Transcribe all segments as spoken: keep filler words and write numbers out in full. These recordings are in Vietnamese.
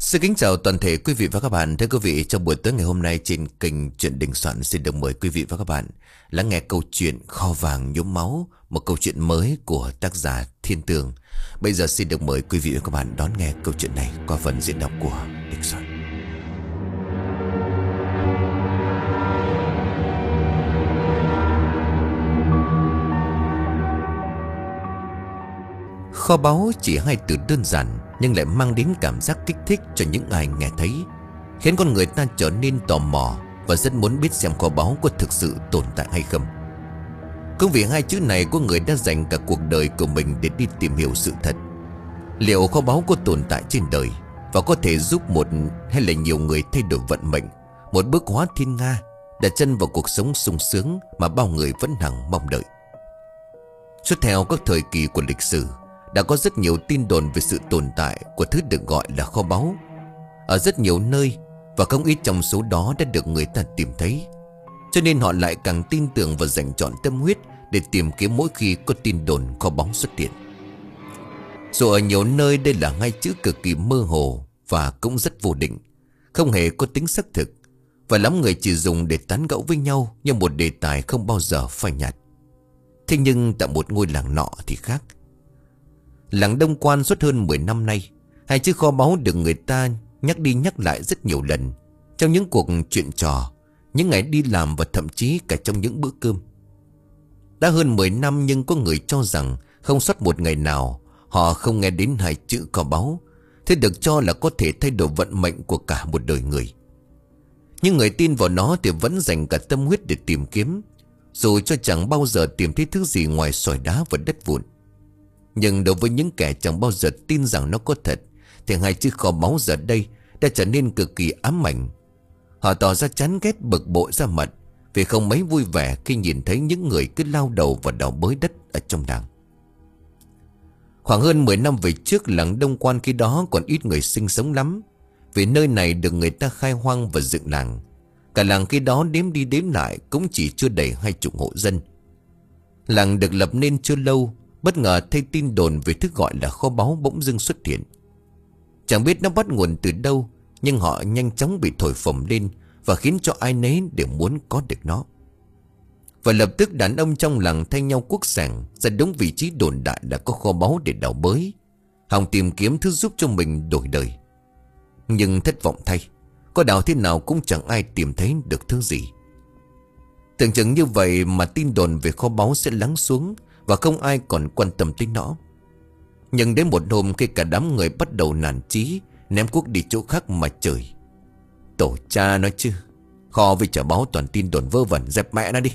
Xin kính chào toàn thể quý vị và các bạn. Thưa quý vị, trong buổi tối ngày hôm nay trên kênh Chuyện Đình Soạn xin được mời quý vị và các bạn lắng nghe câu chuyện Kho Vàng Nhuốm Máu, một câu chuyện mới của tác giả Thiên Tường. Bây giờ xin được mời quý vị và các bạn đón nghe câu chuyện này qua phần diễn đọc của Đình Soạn. Kho báu chỉ hai từ đơn giản nhưng lại mang đến cảm giác kích thích cho những ai nghe thấy, khiến con người ta trở nên tò mò và rất muốn biết xem kho báu có thực sự tồn tại hay không. Cũng vì hai chữ này, có người đã dành cả cuộc đời của mình để đi tìm hiểu sự thật. Liệu kho báu có tồn tại trên đời và có thể giúp một hay là nhiều người thay đổi vận mệnh, một bước hóa thiên nga, đặt chân vào cuộc sống sung sướng mà bao người vẫn hằng mong đợi? Suốt theo các thời kỳ của lịch sử, đã có rất nhiều tin đồn về sự tồn tại của thứ được gọi là kho báu ở rất nhiều nơi, và không ít trong số đó đã được người ta tìm thấy. Cho nên họ lại càng tin tưởng và dành trọn tâm huyết để tìm kiếm mỗi khi có tin đồn kho báu xuất hiện. Dù ở nhiều nơi đây là hai chữ cực kỳ mơ hồ và cũng rất vô định, không hề có tính xác thực, và lắm người chỉ dùng để tán gẫu với nhau như một đề tài không bao giờ phai nhạt. Thế nhưng tại một ngôi làng nọ thì khác. Làng Đông Quan suốt hơn mười năm nay, hai chữ kho báu được người ta nhắc đi nhắc lại rất nhiều lần, trong những cuộc chuyện trò, những ngày đi làm và thậm chí cả trong những bữa cơm. Đã hơn mười năm nhưng có người cho rằng không sót một ngày nào họ không nghe đến hai chữ kho báu. Thế được cho là có thể thay đổi vận mệnh của cả một đời người. Nhưng người tin vào nó thì vẫn dành cả tâm huyết để tìm kiếm, dù cho chẳng bao giờ tìm thấy thứ gì ngoài sỏi đá và đất vụn. Nhưng đối với những kẻ chẳng bao giờ tin rằng nó có thật, thì hai chữ kho báu giờ đây đã trở nên cực kỳ ám ảnh. Họ tỏ ra chán ghét, bực bội ra mặt, vì không mấy vui vẻ khi nhìn thấy những người cứ lao đầu vào đào bới đất ở trong làng. Khoảng hơn mười năm về trước, làng Đông Quan khi đó còn ít người sinh sống lắm, vì nơi này được người ta khai hoang và dựng làng. Cả làng khi đó đếm đi đếm lại cũng chỉ chưa đầy hai chục hộ dân. Làng được lập nên chưa lâu, bất ngờ thấy tin đồn về thứ gọi là kho báu bỗng dưng xuất hiện. Chẳng biết nó bắt nguồn từ đâu, nhưng họ nhanh chóng bị thổi phồng lên và khiến cho ai nấy đều muốn có được nó. Và lập tức đàn ông trong làng thay nhau cuốc sẻng ra đúng vị trí đồn đại là có kho báu để đào bới, hòng tìm kiếm thứ giúp cho mình đổi đời. Nhưng thất vọng thay, có đào thế nào cũng chẳng ai tìm thấy được thứ gì. Tưởng chừng như vậy mà tin đồn về kho báu sẽ lắng xuống và không ai còn quan tâm tới nó. Nhưng đến một hôm, khi cả đám người bắt đầu nản chí, ném cuốc đi chỗ khác mà chửi: "Tổ cha nói chứ, kho với chả báu toàn tin đồn vơ vẩn, dẹp mẹ nó đi."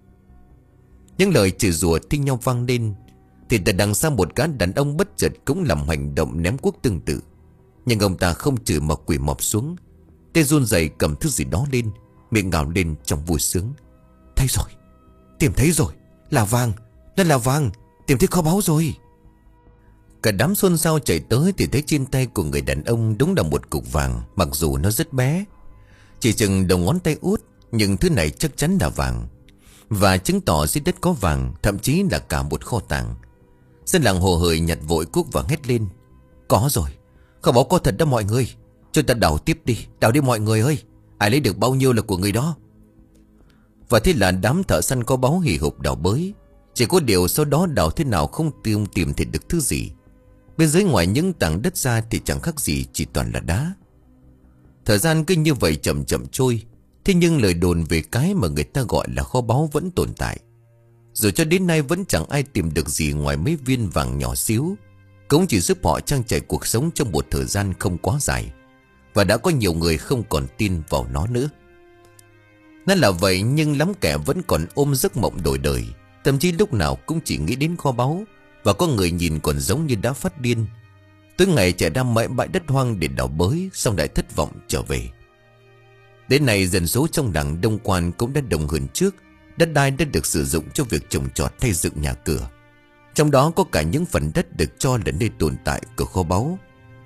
Những lời chửi rủa thi nhau vang lên, thì từ đằng xa một gã đàn ông bất chợt cũng làm hành động ném cuốc tương tự. Nhưng ông ta không chửi mà quỳ mọp xuống, tay run rẩy cầm thứ gì đó lên, miệng ngào lên trong vui sướng: "Thấy rồi, tìm thấy rồi, là vàng, đó là vàng, tìm thấy kho báu rồi." Cả đám xôn xao chạy tới thì thấy trên tay của người đàn ông đúng là một cục vàng, mặc dù nó rất bé, chỉ chừng đầu ngón tay út, nhưng thứ này chắc chắn là vàng, và chứng tỏ dưới đất có vàng, thậm chí là cả một kho tàng. Dân làng hồ hởi nhặt vội cuốc và hét lên: "Có rồi, kho báu có thật đó mọi người, chúng ta đào tiếp đi, đào đi mọi người ơi, ai lấy được bao nhiêu là của người đó." Và thế là đám thợ săn kho báu hì hục đào bới. Chỉ có điều sau đó đào thế nào không tìm tìm thấy được thứ gì. Bên dưới ngoài những tảng đất ra thì chẳng khác gì, chỉ toàn là đá. Thời gian cứ như vậy chậm chậm trôi. Thế nhưng lời đồn về cái mà người ta gọi là kho báu vẫn tồn tại. Rồi cho đến nay vẫn chẳng ai tìm được gì ngoài mấy viên vàng nhỏ xíu, cũng chỉ giúp họ trang trải cuộc sống trong một thời gian không quá dài. Và đã có nhiều người không còn tin vào nó nữa. Nó là vậy, nhưng lắm kẻ vẫn còn ôm giấc mộng đổi đời, thậm chí lúc nào cũng chỉ nghĩ đến kho báu. Và có người nhìn còn giống như đã phát điên, tối ngày chạy ra mọi bãi đất hoang để đào bới, xong lại thất vọng trở về. Đến nay dân số trong làng Đông Quan cũng đã đồng hơn trước. Đất đai đã được sử dụng cho việc trồng trọt hay dựng nhà cửa, trong đó có cả những phần đất được cho là nơi tồn tại của kho báu.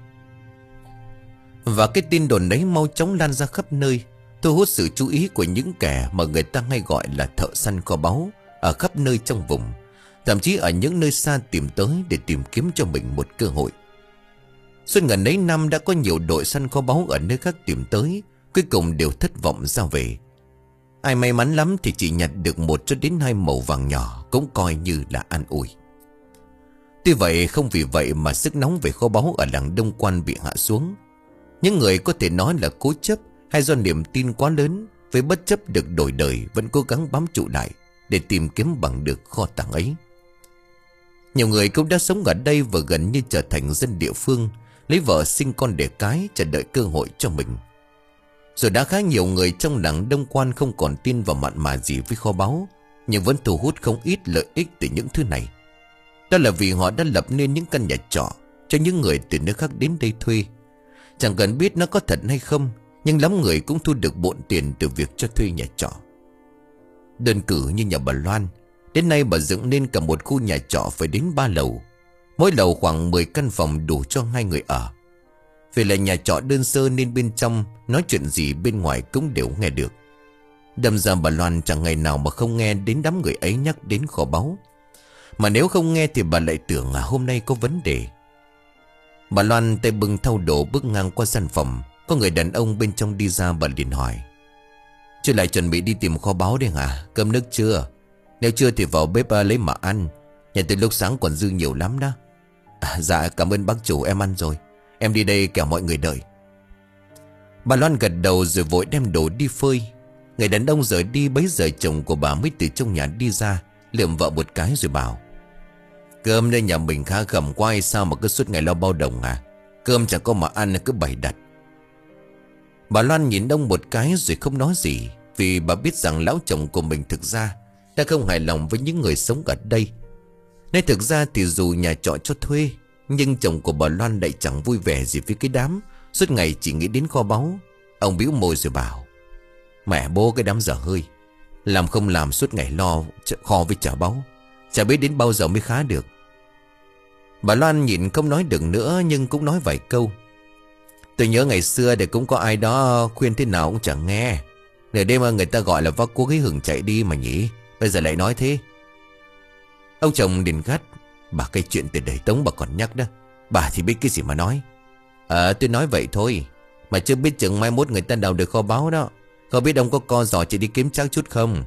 Và cái tin đồn ấy mau chóng lan ra khắp nơi, thu hút sự chú ý của những kẻ mà người ta hay gọi là thợ săn kho báu ở khắp nơi trong vùng, thậm chí ở những nơi xa tìm tới để tìm kiếm cho mình một cơ hội. Suốt ngần ấy năm đã có nhiều đội săn kho báu ở nơi khác tìm tới, cuối cùng đều thất vọng ra về. Ai may mắn lắm thì chỉ nhặt được một cho đến hai mẩu vàng nhỏ, cũng coi như là an ủi. Tuy vậy không vì vậy mà sức nóng về kho báu ở làng Đông Quan bị hạ xuống. Những người có thể nói là cố chấp hay do niềm tin quá lớn, với bất chấp được đổi đời vẫn cố gắng bám trụ lại để tìm kiếm bằng được kho tàng ấy. Nhiều người cũng đã sống ở đây và gần như trở thành dân địa phương, lấy vợ sinh con đẻ cái, chờ đợi cơ hội cho mình. Rồi đã khá nhiều người trong làng Đông Quan không còn tin vào mặn mà gì với kho báu, nhưng vẫn thu hút không ít lợi ích từ những thứ này. Đó là vì họ đã lập nên những căn nhà trọ cho những người từ nơi khác đến đây thuê. Chẳng cần biết nó có thật hay không, nhưng lắm người cũng thu được bộn tiền từ việc cho thuê nhà trọ. Đơn cử như nhà bà Loan, đến nay bà dựng nên cả một khu nhà trọ phải đến ba lầu. Mỗi lầu khoảng mười căn phòng đủ cho hai người ở. Vì là nhà trọ đơn sơ nên bên trong nói chuyện gì bên ngoài cũng đều nghe được. Đâm ra bà Loan chẳng ngày nào mà không nghe đến đám người ấy nhắc đến kho báu. Mà nếu không nghe thì bà lại tưởng là hôm nay có vấn đề. Bà Loan tay bưng thau đồ bước ngang qua gian phòng. Có người đàn ông bên trong đi ra, bà liền hỏi: "Chưa lại chuẩn bị đi tìm kho báu đây hả? Cơm nước chưa? Nếu chưa thì vào bếp lấy mà ăn. Nhà từ lúc sáng còn dư nhiều lắm đó." À, "Dạ cảm ơn bác chủ, em ăn rồi. Em đi đây kẻo mọi người đợi." Bà Loan gật đầu rồi vội đem đồ đi phơi. Người đàn ông rời đi, bấy giờ chồng của bà mới từ trong nhà đi ra, lườm vợ một cái rồi bảo: "Cơm đây nhà mình khá khẩm quá hay sao mà cứ suốt ngày lo bao đồng à? Cơm chẳng có mà ăn cứ bày đặt." Bà Loan nhìn ông một cái rồi không nói gì, vì bà biết rằng lão chồng của mình thực ra đã không hài lòng với những người sống ở đây. Nên thực ra thì dù nhà trọ cho thuê, nhưng chồng của bà Loan lại chẳng vui vẻ gì với cái đám suốt ngày chỉ nghĩ đến kho báu. Ông bĩu môi rồi bảo: "Mẹ bố cái đám dở hơi, làm không làm suốt ngày lo kho với chả báu, chả biết đến bao giờ mới khá được." Bà Loan nhìn không nói được nữa, nhưng cũng nói vài câu: "Tôi nhớ ngày xưa để cũng có ai đó khuyên thế nào cũng chẳng nghe. Nửa đêm người ta gọi là vác cuốc ấy hừng chạy đi mà nhỉ, bây giờ lại nói thế." Ông chồng liền gắt: "Bà cái chuyện từ đời Tống bà còn nhắc đó, bà thì biết cái gì mà nói." "Ờ tôi nói vậy thôi, mà chưa biết chừng mai mốt người ta đào được kho báu đó. Không biết ông có co giò chỉ đi kiếm chắc chút không?"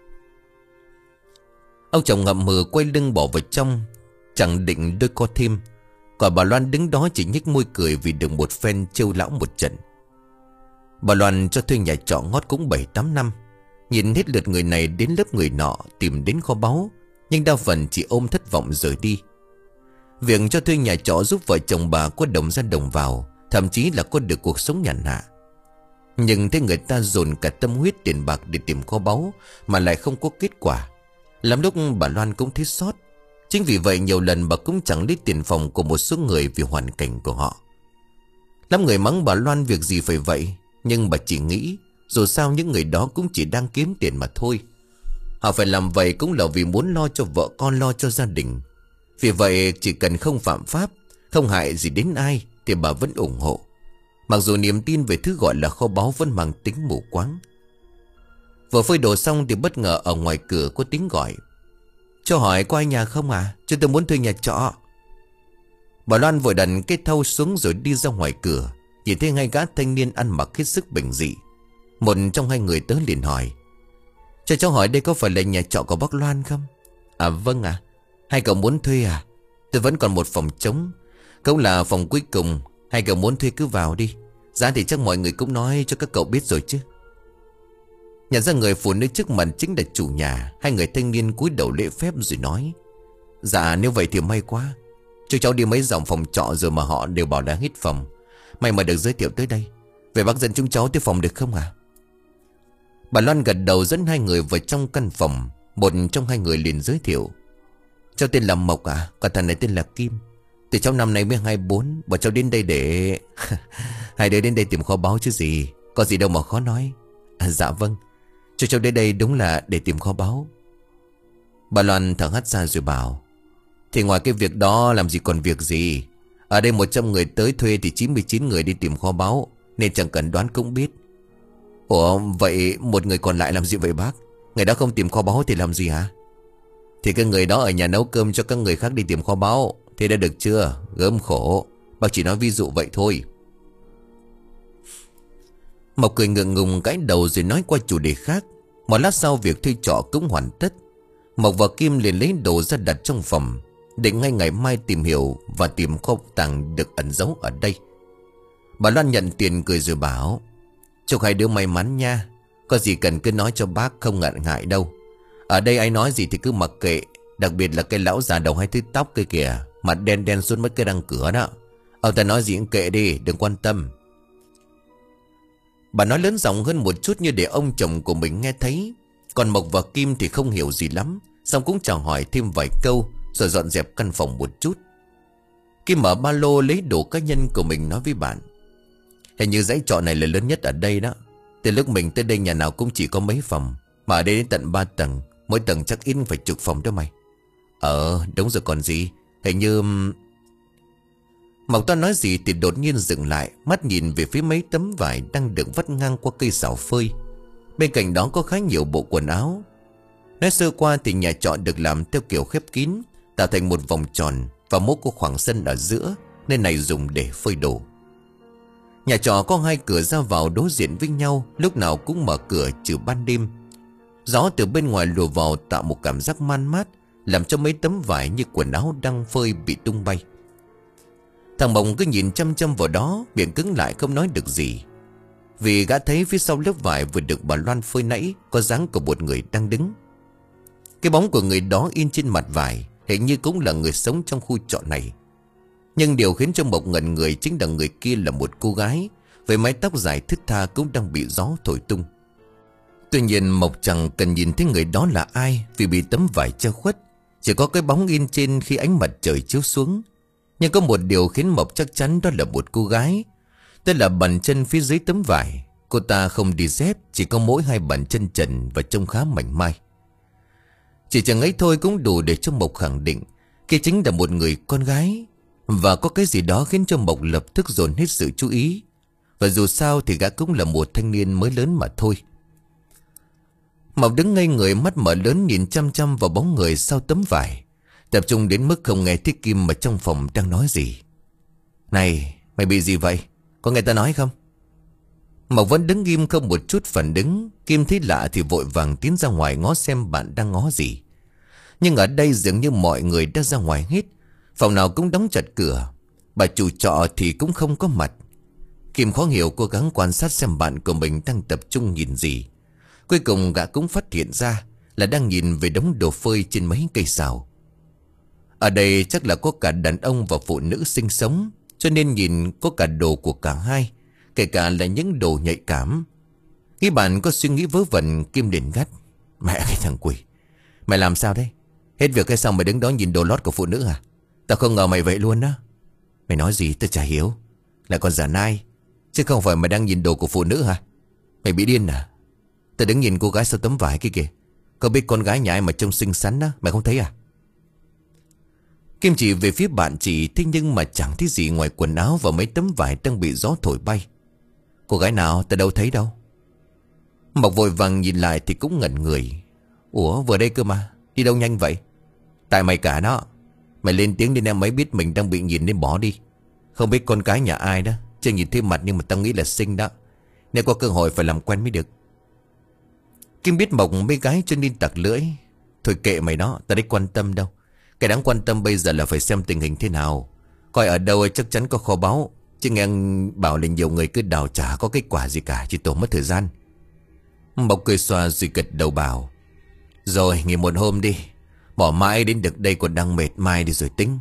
Ông chồng ngậm ngùi quay lưng bỏ vào trong, chẳng định đôi co thêm. Còn bà Loan đứng đó chỉ nhếch môi cười vì được một phen trêu lão một trận. Bà Loan cho thuê nhà trọ ngót cũng bảy tám năm, nhìn hết lượt người này đến lớp người nọ tìm đến kho báu, nhưng đa phần chỉ ôm thất vọng rời đi. Việc cho thuê nhà trọ giúp vợ chồng bà có đồng ra đồng vào, thậm chí là có được cuộc sống nhàn hạ. Nhưng thấy người ta dồn cả tâm huyết tiền bạc để tìm kho báu mà lại không có kết quả, lắm lúc bà Loan cũng thấy xót. Chính vì vậy nhiều lần bà cũng chẳng lấy tiền phòng của một số người vì hoàn cảnh của họ. Lắm người mắng bà Loan việc gì phải vậy, nhưng bà chỉ nghĩ dù sao những người đó cũng chỉ đang kiếm tiền mà thôi. Họ phải làm vậy cũng là vì muốn lo cho vợ con, lo cho gia đình. Vì vậy chỉ cần không phạm pháp, không hại gì đến ai thì bà vẫn ủng hộ. Mặc dù niềm tin về thứ gọi là kho báu vẫn mang tính mù quáng. Vừa phơi đồ xong thì bất ngờ ở ngoài cửa có tiếng gọi: "Cho hỏi có ai nhà không à? Chứ tôi muốn thuê nhà trọ." Bà Loan vội đặt cái thau xuống rồi đi ra ngoài cửa. Nhìn thấy hai gã thanh niên ăn mặc hết sức bình dị. Một trong hai người tới liền hỏi: "Cho cháu hỏi đây có phải là nhà trọ của bác Loan không?" "À vâng ạ." À. "Hai cậu muốn thuê à? Tôi vẫn còn một phòng trống, cũng là phòng cuối cùng. Hai cậu muốn thuê cứ vào đi. Giá thì chắc mọi người cũng nói cho các cậu biết rồi chứ." Nhận ra người phụ nữ trước mặt chính là chủ nhà, hai người thanh niên cúi đầu lễ phép rồi nói: "Dạ nếu vậy thì may quá. Chú cháu đi mấy dòng phòng trọ rồi mà họ đều bảo đã hết phòng. May mà được giới thiệu tới đây. Vậy bác dẫn chúng cháu tới phòng được không à?" Bà Loan gật đầu dẫn hai người vào trong căn phòng. Một trong hai người liền giới thiệu: "Cháu tên là Mộc à, còn thằng này tên là Kim. Từ cháu năm nay mới hai mươi bốn, bọn cháu đến đây để..." "Hai đứa đến đây tìm kho báu chứ gì, có gì đâu mà khó nói." À, "Dạ vâng, cho cháu đến đây đúng là để tìm kho báu." Bà Loan thở hắt ra rồi bảo: "Thì ngoài cái việc đó làm gì còn việc gì. Ở đây một trăm người tới thuê thì chín mươi chín người đi tìm kho báu, nên chẳng cần đoán cũng biết." "Ủa vậy một người còn lại làm gì vậy bác? Người đó không tìm kho báu thì làm gì hả?" "Thì cái người đó ở nhà nấu cơm cho các người khác đi tìm kho báu. Thế đã được chưa? Gớm khổ. Bác chỉ nói ví dụ vậy thôi. Mộc cười ngượng ngùng gãi đầu rồi nói qua chủ đề khác. Một lát sau việc thuê trọ cũng hoàn tất. Mộc và Kim liền lấy đồ ra đặt trong phòng, định ngay ngày mai tìm hiểu và tìm kho tàng được ẩn giấu ở đây. Bà Loan nhận tiền cười rồi bảo: chúc hai đứa may mắn nha. Có gì cần cứ nói cho bác, không ngại ngại đâu. Ở đây ai nói gì thì cứ mặc kệ. Đặc biệt là cái lão già đầu hai thứ tóc kia kìa, mặt đen đen suốt mất cái răng cửa đó. Ông ta nói gì cũng kệ đi, đừng quan tâm. Bà nói lớn giọng hơn một chút như để ông chồng của mình nghe thấy. Còn Mộc và Kim thì không hiểu gì lắm, xong cũng chào hỏi thêm vài câu rồi dọn dẹp căn phòng một chút. Kim mở ba lô lấy đồ cá nhân của mình nói với bạn: hình như dãy trọ này là lớn nhất ở đây đó. Từ lúc mình tới đây nhà nào cũng chỉ có mấy phòng, mà ở đây đến tận ba tầng. Mỗi tầng chắc ít phải chục phòng đó mày. Ờ đúng rồi còn gì. Hình như... Mộc Toan nói gì thì đột nhiên dừng lại, mắt nhìn về phía mấy tấm vải đang được vắt ngang qua cây xào phơi. Bên cạnh đó có khá nhiều bộ quần áo. Nói sơ qua thì nhà trọ được làm theo kiểu khép kín, tạo thành một vòng tròn và mốt có khoảng sân ở giữa, nên này dùng để phơi đồ. Nhà trọ có hai cửa ra vào đối diện với nhau, lúc nào cũng mở cửa trừ ban đêm. Gió từ bên ngoài lùa vào tạo một cảm giác man mát, làm cho mấy tấm vải như quần áo đang phơi bị tung bay. Thằng Mộng cứ nhìn chăm chăm vào đó, miệng cứng lại không nói được gì. Vì gã thấy phía sau lớp vải vừa được bà Loan phơi nãy có dáng của một người đang đứng. Cái bóng của người đó in trên mặt vải, hình như cũng là người sống trong khu trọ này. Nhưng điều khiến cho Mộc ngẩn người chính là người kia là một cô gái với mái tóc dài thướt tha cũng đang bị gió thổi tung. Tuy nhiên Mộc chẳng cần nhìn thấy người đó là ai, vì bị tấm vải che khuất, chỉ có cái bóng in trên khi ánh mặt trời chiếu xuống. Nhưng có một điều khiến Mộc chắc chắn, đó là một cô gái. Tức là bàn chân phía dưới tấm vải. Cô ta không đi dép, chỉ có mỗi hai bàn chân trần và trông khá mảnh mai. Chỉ chừng ấy thôi cũng đủ để cho Mộc khẳng định kia chính là một người con gái. Và có cái gì đó khiến cho Mộc lập tức dồn hết sự chú ý. Và dù sao thì gã cũng là một thanh niên mới lớn mà thôi. Mộc đứng ngây người, mắt mở lớn nhìn chăm chăm vào bóng người sau tấm vải, tập trung đến mức không nghe thấy Kim mà trong phòng đang nói gì. Này, mày bị gì vậy? Có nghe ta nói không? Mộc vẫn đứng im không một chút phản ứng. Kim thấy lạ thì vội vàng tiến ra ngoài ngó xem bạn đang ngó gì. Nhưng ở đây dường như mọi người đã ra ngoài hết. Phòng nào cũng đóng chặt cửa. Bà chủ trọ thì cũng không có mặt. Kim khó hiểu cố gắng quan sát xem bạn của mình đang tập trung nhìn gì. Cuối cùng gã cũng phát hiện ra là đang nhìn về đống đồ phơi trên mấy cây sào. Ở đây chắc là có cả đàn ông và phụ nữ sinh sống, cho nên nhìn có cả đồ của cả hai, kể cả là những đồ nhạy cảm. Khi bạn có suy nghĩ vớ vẩn, Kim liền gắt: Mẹ cái thằng quỷ, mày làm sao đấy? Hết việc cái xong mày đứng đó nhìn đồ lót của phụ nữ à? Tao không ngờ mày vậy luôn đó. Mày nói gì tao chả hiểu. Lại còn giả nai, chứ không phải mày đang nhìn đồ của phụ nữ hả? Mày bị điên à? Tao đứng nhìn cô gái sau tấm vải kia kìa. Có biết con gái nhà ai mà trông xinh xắn á, mày không thấy à? Kim chỉ về phía bạn chỉ, thế nhưng mà chẳng thấy gì ngoài quần áo và mấy tấm vải đang bị gió thổi bay. Cô gái nào tao đâu thấy đâu. Mộc vội vàng nhìn lại thì cũng ngẩn người. Ủa vừa đây cơ mà, đi đâu nhanh vậy? Tại mày cả đó. Mày lên tiếng nên em mới biết mình đang bị nhìn nên bỏ đi. Không biết con cái nhà ai đó, chưa nhìn thấy mặt nhưng mà tao nghĩ là xinh đó. Nên có cơ hội phải làm quen mới được. Kim biết Mộc mấy gái cho nên tặc lưỡi. Thôi kệ mày đó, tao đấy quan tâm đâu. Cái đáng quan tâm bây giờ là phải xem tình hình thế nào. Coi ở đâu chắc chắn có kho báu. Chứ nghe bảo là nhiều người cứ đào chả có kết quả gì cả, chỉ tổ mất thời gian. Mộc cười xòa rồi gật đầu bảo: Rồi nghỉ một hôm đi. Bỏ mãi đến được đây còn đang mệt, mai đi rồi tính.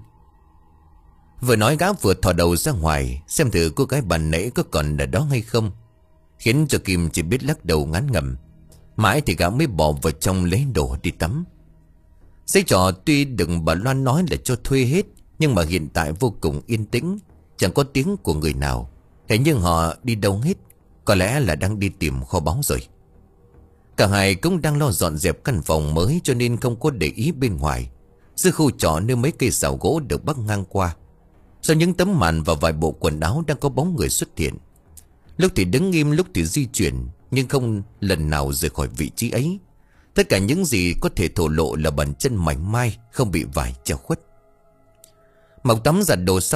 Vừa nói gã vừa thò đầu ra ngoài, xem thử cô gái bàn nãy có còn ở đó hay không. Khiến cho Kim chỉ biết lắc đầu ngán ngẩm. Mãi thì gã mới bỏ vào trong lấy đồ đi tắm. Dãy trọ tuy đừng bà Loan nói là cho thuê hết, nhưng mà hiện tại vô cùng yên tĩnh, chẳng có tiếng của người nào. Thế nhưng họ đi đâu hết, có lẽ là đang đi tìm kho báu rồi. Cả hai cũng đang lo dọn dẹp căn phòng mới, cho nên không có để ý bên ngoài. Giữa khu trọ nơi mấy cây sào gỗ được bắc ngang qua, sau những tấm màn và vài bộ quần áo đang có bóng người xuất hiện. Lúc thì đứng im, lúc thì di chuyển, nhưng không lần nào rời khỏi vị trí ấy. Tất cả những gì có thể thổ lộ là bàn chân mảnh mai, không bị vải che khuất. Mộc tắm giặt đồ xong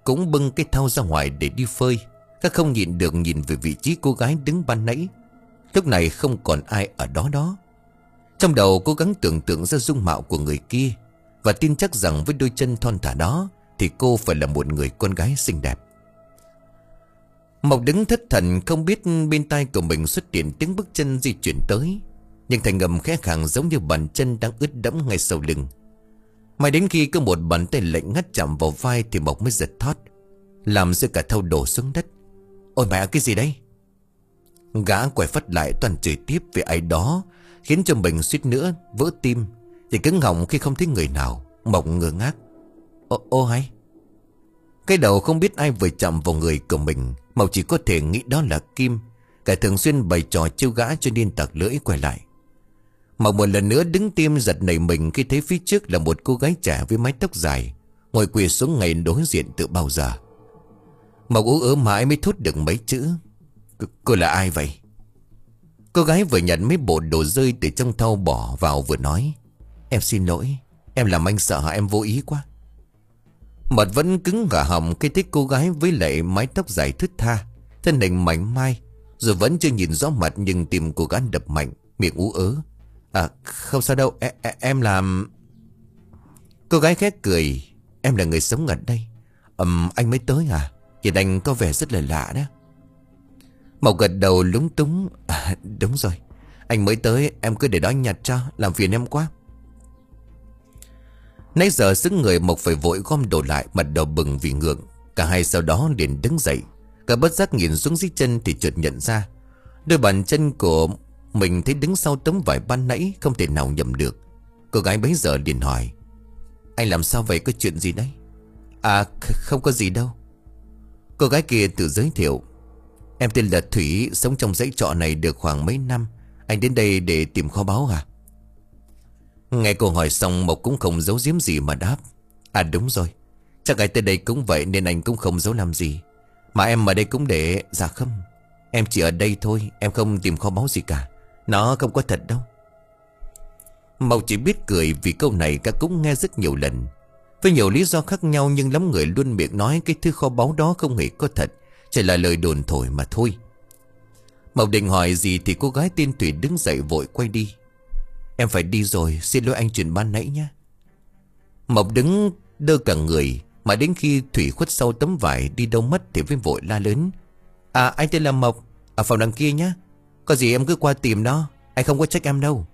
cũng bưng cái thau ra ngoài để đi phơi. Gã không nhịn được nhìn về vị trí cô gái đứng ban nãy. Lúc này không còn ai ở đó đó. Trong đầu cố gắng tưởng tượng ra dung mạo của người kia, và tin chắc rằng với đôi chân thon thả đó thì cô phải là một người con gái xinh đẹp. Mộc đứng thất thần, không biết bên tai của mình xuất hiện tiếng bước chân di chuyển tới, nhưng thành ngầm khẽ khàng giống như bàn chân đang ướt đẫm ngay sau lưng. Mãi đến khi có một bàn tay lạnh ngắt chạm vào vai thì Mộc mới giật thót, làm rơi cả thau đổ xuống đất. Ôi mẹ, cái gì đây? Gã quay phắt lại toàn chửi tiếp về ai đó, khiến cho mình suýt nữa vỡ tim, thì cứng họng khi không thấy người nào. Mộc ngơ ngác. Ô, ô hay. Cái đầu không biết ai vừa chạm vào người của mình. Mộc chỉ có thể nghĩ đó là Kim. Cả thường xuyên bày trò trêu gã cho nên tặc lưỡi quay lại. Mộc một lần nữa đứng tim giật nảy mình khi thấy phía trước là một cô gái trẻ với mái tóc dài, ngồi quỳ xuống ngay đối diện từ bao giờ. Mộc ú ớ mãi mới thốt được mấy chữ. Cô là ai vậy? Cô gái vừa nhận mấy bộ đồ rơi từ trong thau bỏ vào vừa nói. Em xin lỗi, em làm anh sợ hả, em vô ý quá. Mật vẫn cứng cả họng khi thấy cô gái với lại mái tóc dài thướt tha, thân hình mảnh mai, rồi vẫn chưa nhìn rõ mặt nhưng tim cô gái đập mạnh, miệng ú ớ. À không sao đâu, em, em làm... Cô gái khét cười. Em là người sống ở đây. Ừm, anh mới tới à? Nhìn anh có vẻ rất là lạ đó. Mộc gật đầu lúng túng. À, đúng rồi, anh mới tới, em cứ để đó anh nhặt cho, làm phiền em quá. Nãy giờ xứng người Mộc phải vội gom đồ lại, mặt đầu bừng vì ngượng. Cả hai sau đó liền đứng dậy. Cả bất giác nhìn xuống dưới chân thì chợt nhận ra đôi bàn chân của mình thấy đứng sau tấm vải ban nãy, không thể nào nhầm được. Cô gái bấy giờ liền hỏi. Anh làm sao vậy, có chuyện gì đấy? À không có gì đâu. Cô gái kia tự giới thiệu. Em tên là Thủy, sống trong dãy trọ này được khoảng mấy năm. Anh đến đây để tìm kho báu à? Nghe cô hỏi xong Mộc cũng không giấu giếm gì mà đáp. À đúng rồi, chắc ai tới đây cũng vậy nên anh cũng không giấu làm gì. Mà em ở đây cũng để... Dạ không, em chỉ ở đây thôi, em không tìm kho báu gì cả. Nó không có thật đâu. Mộc chỉ biết cười vì câu này cả cũng nghe rất nhiều lần, với nhiều lý do khác nhau, nhưng lắm người luôn miệng nói cái thứ kho báu đó không hề có thật, chỉ là lời đồn thổi mà thôi. Mộc định hỏi gì thì cô gái tên Thủy đứng dậy vội quay đi. Em phải đi rồi, xin lỗi anh chuyện ban nãy nhé. Mộc đứng đơ cả người, mà đến khi Thủy khuất sau tấm vải đi đâu mất thì mới vội la lớn. À anh tên là Mộc, ở phòng đằng kia nhé. Có gì em cứ qua tìm nó, anh không có trách em đâu.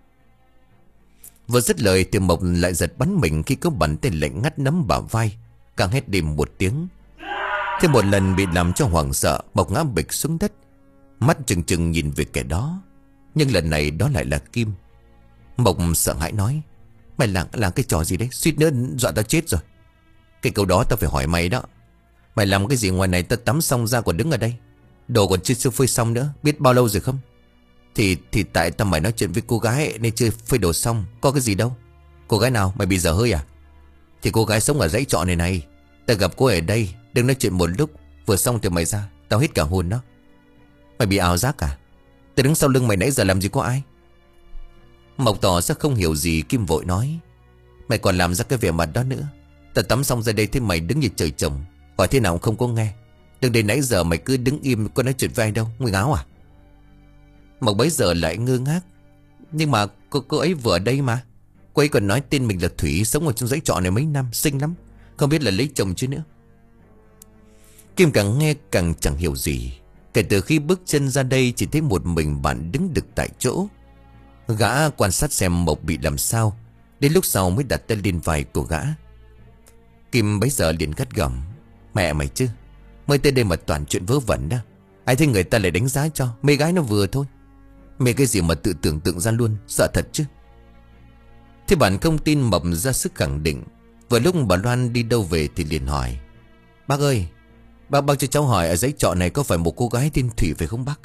Vừa dứt lời thì Mộc lại giật bắn mình khi có bàn tay lạnh ngắt nắm bả vai, càng hét đìm một tiếng. Thêm một lần bị làm cho hoảng sợ, Mộc ngã bịch xuống đất, mắt trừng trừng nhìn về kẻ đó. Nhưng lần này đó lại là Kim. Mộc sợ hãi nói. Mày làm, làm cái trò gì đấy, suýt nữa dọa tao chết rồi. Cái câu đó tao phải hỏi mày đó. Mày làm cái gì ngoài này, tao tắm xong ra còn đứng ở đây. Đồ còn chưa chưa phơi xong nữa, biết bao lâu rồi không? Thì thì tại tao mày nói chuyện với cô gái ấy, nên chưa phơi đồ xong. Có cái gì đâu. Cô gái nào, mày bị dở hơi à? Thì cô gái sống ở dãy trọ này này. Tao gặp cô ở đây, đừng nói chuyện một lúc. Vừa xong thì mày ra, tao hết cả hồn đó. Mày bị ảo giác à? Tao đứng sau lưng mày nãy giờ làm gì có ai? Mộc tỏ ra không hiểu gì. Kim vội nói. Mày còn làm ra cái vẻ mặt đó nữa. Tao tắm xong ra đây thấy mày đứng như trời trồng, hỏi thế nào cũng không có nghe. Đừng để nãy giờ mày cứ đứng im, có nói chuyện với ai đâu, nguyên áo à? Mộc bấy giờ lại ngơ ngác. Nhưng mà cô, cô ấy vừa ở đây mà. Cô ấy còn nói tên mình là Thủy, sống ở trong dãy trọ này mấy năm, xinh lắm, không biết là lấy chồng chứ nữa. Kim càng nghe càng chẳng hiểu gì. Kể từ khi bước chân ra đây chỉ thấy một mình bạn đứng đực tại chỗ. Gã quan sát xem Mộc bị làm sao, đến lúc sau mới đặt tay lên vai của gã. Kim bấy giờ liền gắt gỏng. Mẹ mày chứ, mới tới đây mà toàn chuyện vớ vẩn đó. Ai thấy người ta lại đánh giá cho. Mấy gái nó vừa thôi. Mấy cái gì mà tự tưởng tượng ra luôn, sợ thật chứ. Thế bạn không tin Mộc ra sức khẳng định. Vừa lúc bà Loan đi đâu về thì liền hỏi. Bác ơi, bác bác cho cháu hỏi ở dãy trọ này có phải một cô gái tên Thủy phải không bác?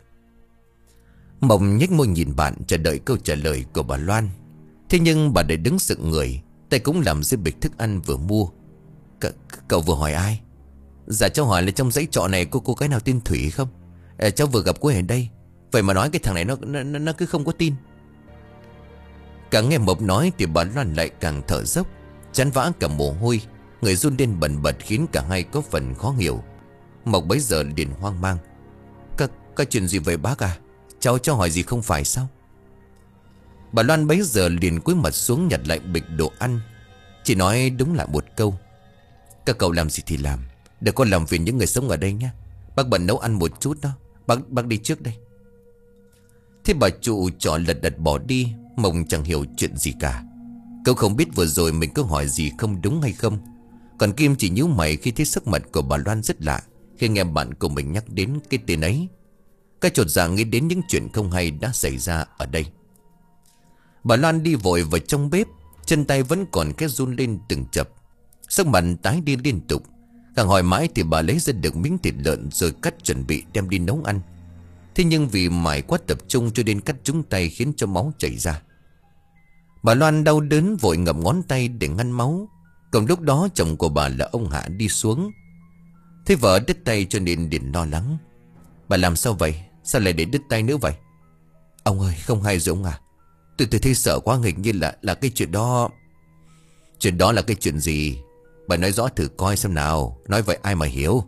Mộc nhếch môi nhìn bạn, chờ đợi câu trả lời của bà Loan. Thế nhưng bà để đứng sững người, tay cũng làm dưới bịch thức ăn vừa mua. C Cậu vừa hỏi ai? Dạ cháu hỏi là trong dãy trọ này có cô gái nào tên Thủy không? À, cháu vừa gặp cô ở đây. Vậy mà nói cái thằng này nó, nó, nó cứ không có tin. Càng nghe Mộc nói thì bà Loan lại càng thở dốc, chán vã cả mồ hôi. Người run lên bần bật khiến cả hai có phần khó hiểu. Mộc bấy giờ liền hoang mang. Các, các chuyện gì vậy bác à? Cháu cháu hỏi gì không phải sao? Bà Loan bấy giờ liền cúi mặt xuống nhặt lại bịch đồ ăn, chỉ nói đúng lại một câu. Các cậu làm gì thì làm, đừng có làm phiền những người sống ở đây nhé. Bác bận nấu ăn một chút đó. Bác, bác đi trước đây. Thế bà trụ trọ lật đật bỏ đi. Mộc chẳng hiểu chuyện gì cả. Cậu không biết vừa rồi mình có hỏi gì không đúng hay không. Còn Kim chỉ nhíu mày khi thấy sắc mặt của bà Loan rất lạ khi nghe bạn của mình nhắc đến cái tên ấy. Cái chột dạ nghĩ đến những chuyện không hay đã xảy ra ở đây. Bà Loan đi vội vào trong bếp, chân tay vẫn còn cái run lên từng chập, sắc mặt tái đi liên tục. Càng hỏi mãi thì bà lấy ra được miếng thịt lợn rồi cắt chuẩn bị đem đi nấu ăn. Thế nhưng vì mải quá tập trung cho đến cắt trúng tay khiến cho máu chảy ra. Bà Loan đau đớn vội ngậm ngón tay để ngăn máu. Còn lúc đó chồng của bà là ông Hạ đi xuống. Thế vợ đứt tay cho nên liền lo lắng. Bà làm sao vậy? Sao lại để đứt tay nữa vậy? Ông ơi, không hay rồi ông à. Tôi tôi thấy sợ quá, nghịch như là là cái chuyện đó. Chuyện đó là cái chuyện gì? Bà nói rõ thử coi xem nào. Nói vậy ai mà hiểu.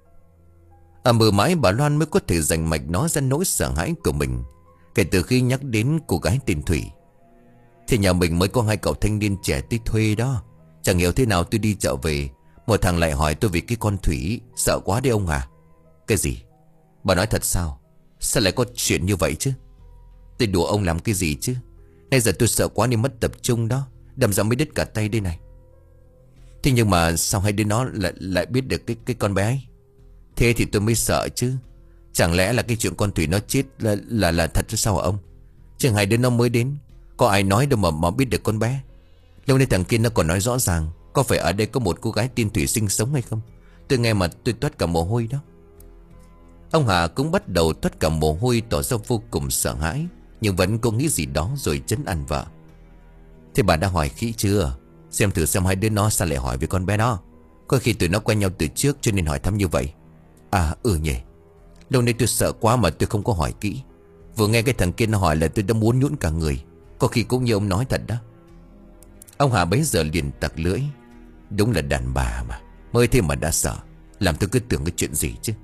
À mờ mãi bà Loan mới có thể rành mạch nói ra nỗi sợ hãi của mình kể từ khi nhắc đến cô gái tên Thủy. Thì nhà mình mới có hai cậu thanh niên trẻ đi thuê đó. Chẳng hiểu thế nào tôi đi chợ về, một thằng lại hỏi tôi về cái con Thủy. Sợ quá đấy ông à. Cái gì? Bà nói thật sao? Sao lại có chuyện như vậy chứ? Tôi đùa ông làm cái gì chứ? Bây giờ tôi sợ quá nên mất tập trung đó, đâm ra mới đứt cả tay đây này. Thế nhưng mà sao hai đứa nó lại, lại biết được cái, cái con bé ấy? Thế thì tôi mới sợ chứ. Chẳng lẽ là cái chuyện con Thủy nó chết là là, là thật chứ sao hả ông? Chứ hai đứa nó mới đến, có ai nói đâu mà, mà biết được con bé. Lúc này thằng kia nó còn nói rõ ràng có phải ở đây có một cô gái tên Thủy sinh sống hay không. Tôi nghe mà tôi toát cả mồ hôi đó. Ông Hà cũng bắt đầu toát cả mồ hôi, tỏ ra vô cùng sợ hãi, nhưng vẫn có nghĩ gì đó rồi trấn an vợ. Thế bà đã hỏi kỹ chưa? Xem thử xem hai đứa nó sao lại hỏi về con bé đó. Có khi tụi nó quen nhau từ trước cho nên hỏi thăm như vậy. À ừ nhỉ. Lâu nay tôi sợ quá mà tôi không có hỏi kỹ. Vừa nghe cái thằng kia nó hỏi là tôi đã muốn nhũn cả người. Có khi cũng như ông nói thật đó. Ông Hà bấy giờ liền tặc lưỡi. Đúng là đàn bà mà, mới thế mà đã sợ. Làm tôi cứ tưởng cái chuyện gì chứ.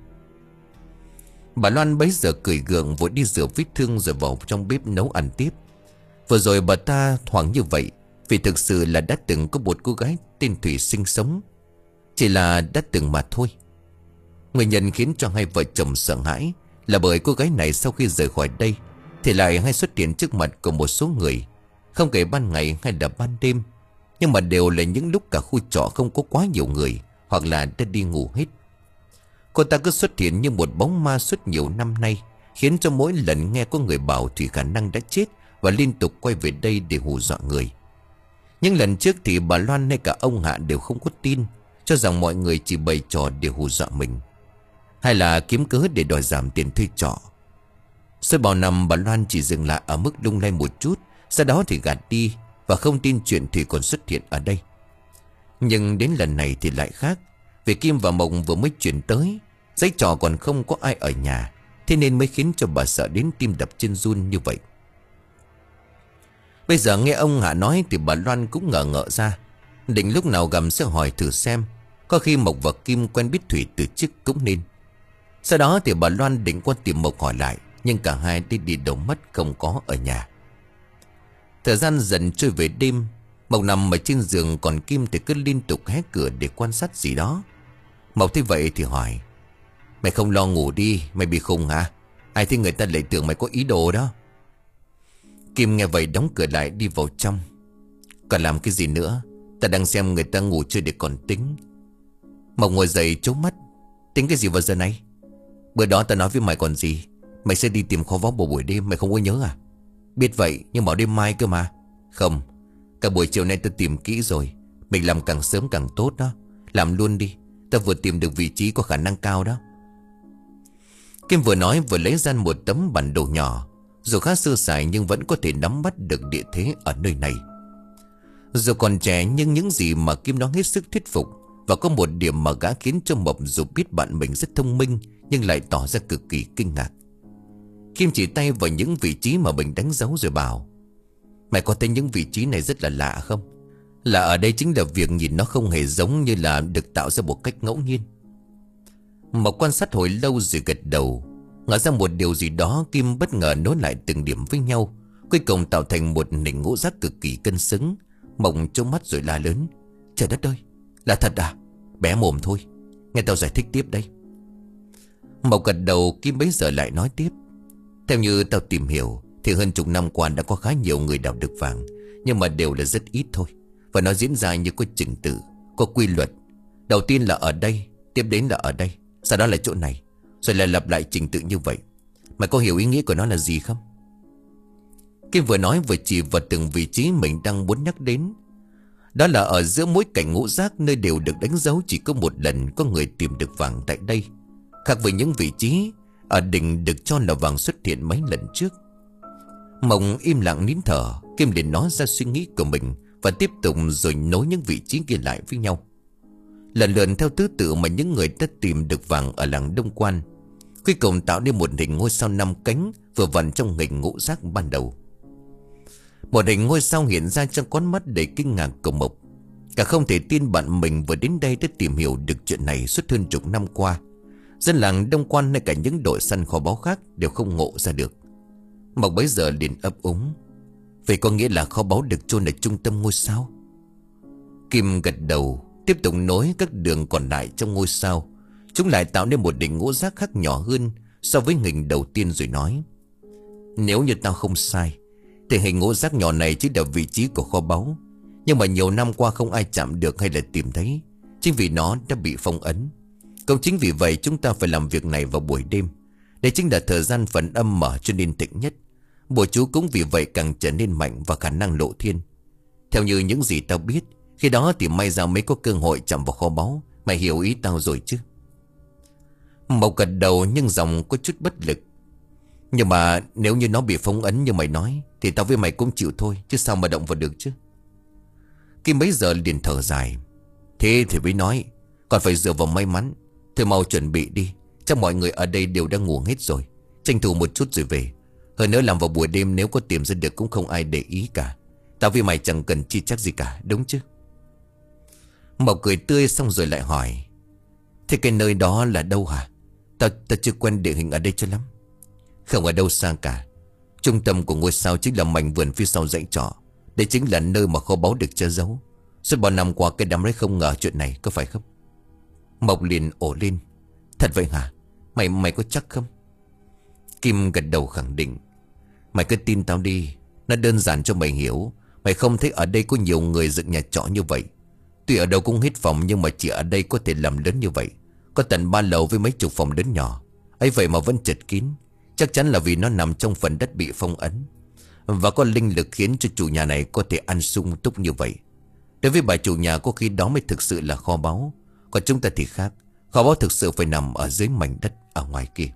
Bà Loan bấy giờ cười gượng vội đi rửa vết thương rồi vào trong bếp nấu ăn tiếp. Vừa rồi bà ta thoáng như vậy vì thực sự là đã từng có một cô gái tên Thủy sinh sống. Chỉ là đã từng mà thôi. Nguyên nhân khiến cho hai vợ chồng sợ hãi là bởi cô gái này sau khi rời khỏi đây thì lại hay xuất hiện trước mặt của một số người, không kể ban ngày hay là ban đêm, nhưng mà đều là những lúc cả khu trọ không có quá nhiều người hoặc là đã đi ngủ hết. Cô ta cứ xuất hiện như một bóng ma suốt nhiều năm nay, khiến cho mỗi lần nghe có người bảo Thủy khả năng đã chết và liên tục quay về đây để hù dọa người. Nhưng lần trước thì bà Loan hay cả ông Hạ đều không có tin, cho rằng mọi người chỉ bày trò để hù dọa mình, hay là kiếm cớ để đòi giảm tiền thuê trọ. Sau bao năm bà Loan chỉ dừng lại ở mức lung lay một chút, sau đó thì gạt đi và không tin chuyện Thủy còn xuất hiện ở đây. Nhưng đến lần này thì lại khác. Vì Kim và Mộng vừa mới chuyển tới, giấy trọ còn không có ai ở nhà, thế nên mới khiến cho bà sợ đến tim đập chân run như vậy. Bây giờ nghe ông Hạ nói thì bà Loan cũng ngờ ngợ ra, định lúc nào gầm sẽ hỏi thử xem có khi Mộc và Kim quen biết Thủy từ trước cũng nên. Sau đó thì bà Loan định qua tìm Mộc hỏi lại, nhưng cả hai đi đi đâu mất không có ở nhà. Thời gian dần trôi về đêm, Mộc nằm ở trên giường, còn Kim thì cứ liên tục hé cửa để quan sát gì đó. Mộc thấy vậy thì hỏi: Mày không lo ngủ đi, mày bị khùng hả? Ai thấy người ta lại tưởng mày có ý đồ đó. Kim nghe vậy đóng cửa lại đi vào trong. Còn làm cái gì nữa? Ta đang xem người ta ngủ chưa để còn tính. Mộc ngồi dậy trố mắt. Tính cái gì vào giờ này? Bữa đó ta nói với mày còn gì. Mày sẽ đi tìm kho báu vào buổi đêm, mày không có nhớ à? Biết vậy nhưng bảo đêm mai cơ mà. Không, cả buổi chiều nay ta tìm kỹ rồi. Mình làm càng sớm càng tốt đó. Làm luôn đi, ta vừa tìm được vị trí có khả năng cao đó. Kim vừa nói vừa lấy ra một tấm bản đồ nhỏ, dù khá sơ sài nhưng vẫn có thể nắm bắt được địa thế ở nơi này. Dù còn trẻ nhưng những gì mà Kim nói hết sức thuyết phục. Và có một điểm mà gã khiến cho Mộc dù biết bạn mình rất thông minh nhưng lại tỏ ra cực kỳ kinh ngạc. Kim chỉ tay vào những vị trí mà mình đánh dấu rồi bảo: Mày có thấy những vị trí này rất là lạ không? Là ở đây chính là việc nhìn nó không hề giống như là được tạo ra một cách ngẫu nhiên. Mộc quan sát hồi lâu rồi gật đầu. Ngỡ ra một điều gì đó, Kim bất ngờ nối lại từng điểm với nhau, cuối cùng tạo thành một hình ngũ giác cực kỳ cân xứng. Mộc trông mắt rồi la lớn: Trời đất ơi, là thật à? Bé mồm thôi, nghe tao giải thích tiếp đây. Mộc gật đầu. Kim bấy giờ lại nói tiếp: Theo như tao tìm hiểu thì hơn chục năm qua đã có khá nhiều người đào được vàng, nhưng mà đều là rất ít thôi. Và nó diễn ra như có trình tự, có quy luật. Đầu tiên là ở đây, tiếp đến là ở đây, sau đó là chỗ này, rồi lại lặp lại trình tự như vậy. Mày có hiểu ý nghĩa của nó là gì không? Kim vừa nói vừa chỉ vào từng vị trí mình đang muốn nhắc đến. Đó là ở giữa mỗi cảnh ngũ giác, nơi đều được đánh dấu chỉ có một lần có người tìm được vàng tại đây. Khác với những vị trí ở đỉnh được cho là vàng xuất hiện mấy lần trước. Mộng im lặng nín thở. Kim liền nói ra suy nghĩ của mình và tiếp tục rồi nối những vị trí kia lại với nhau, lần lượt theo thứ tự mà những người đã tìm được vàng ở làng Đông Quan, cuối cùng tạo nên một hình ngôi sao năm cánh vừa vặn trong hình ngũ giác ban đầu. Một hình ngôi sao hiện ra trong con mắt đầy kinh ngạc của Mộc. Cả không thể tin bạn mình vừa đến đây đã tìm hiểu được chuyện này suốt hơn chục năm qua. Dân làng Đông Quan hay cả những đội săn kho báu khác đều không ngộ ra được. Mộc bấy giờ liền ấp úng: Vậy có nghĩa là kho báu được chôn ở trung tâm ngôi sao? Kim gật đầu, tiếp tục nối các đường còn lại trong ngôi sao. Chúng lại tạo nên một hình ngũ giác khác nhỏ hơn so với hình đầu tiên rồi nói: Nếu như tao không sai thì hình ngũ giác nhỏ này chính là vị trí của kho báu. Nhưng mà nhiều năm qua không ai chạm được hay là tìm thấy, chính vì nó đã bị phong ấn. Cũng chính vì vậy chúng ta phải làm việc này vào buổi đêm. Đây chính là thời gian phần âm mở cho nên tịnh nhất. Bùa chú cũng vì vậy càng trở nên mạnh và khả năng lộ thiên. Theo như những gì tao biết, khi đó thì may ra mới có cơ hội chạm vào kho báu. Mày hiểu ý tao rồi chứ? Mộc gật đầu nhưng giọng có chút bất lực: Nhưng mà nếu như nó bị phong ấn như mày nói thì tao với mày cũng chịu thôi, chứ sao mà động vào được chứ. Kim bấy giờ liền thở dài: Thế thì mới nói, còn phải dựa vào may mắn. Thôi mau chuẩn bị đi, chắc mọi người ở đây đều đang ngủ hết rồi. Tranh thủ một chút rồi về. Hơn nữa làm vào buổi đêm nếu có tìm ra được cũng không ai để ý cả. Tao với mày chẳng cần chi chắc gì cả, đúng chứ? Mộc cười tươi xong rồi lại hỏi: Thế cái nơi đó là đâu hả? Tao, tao chưa quen địa hình ở đây cho lắm. Không ở đâu xa cả. Trung tâm của ngôi sao chính là mảnh vườn phía sau dãy trọ. Đây chính là nơi mà kho báu được che giấu. Suốt bao năm qua cái đám đấy không ngờ chuyện này, có phải không? Mộc liền ổ lên: Thật vậy hả? Mày mày có chắc không? Kim gật đầu khẳng định: Mày cứ tin tao đi. Nó đơn giản cho mày hiểu. Mày không thấy ở đây có nhiều người dựng nhà trọ như vậy. Tuy ở đâu cũng hết phòng, nhưng mà chỉ ở đây có thể làm lớn như vậy. Có tận ba lầu với mấy chục phòng lớn nhỏ. ấy vậy mà vẫn chật kín. Chắc chắn là vì nó nằm trong phần đất bị phong ấn, và có linh lực khiến cho chủ nhà này có thể ăn sung túc như vậy. Đối với bà chủ nhà có khi đó mới thực sự là kho báu. Còn chúng ta thì khác. Kho báu thực sự phải nằm ở dưới mảnh đất ở ngoài kia.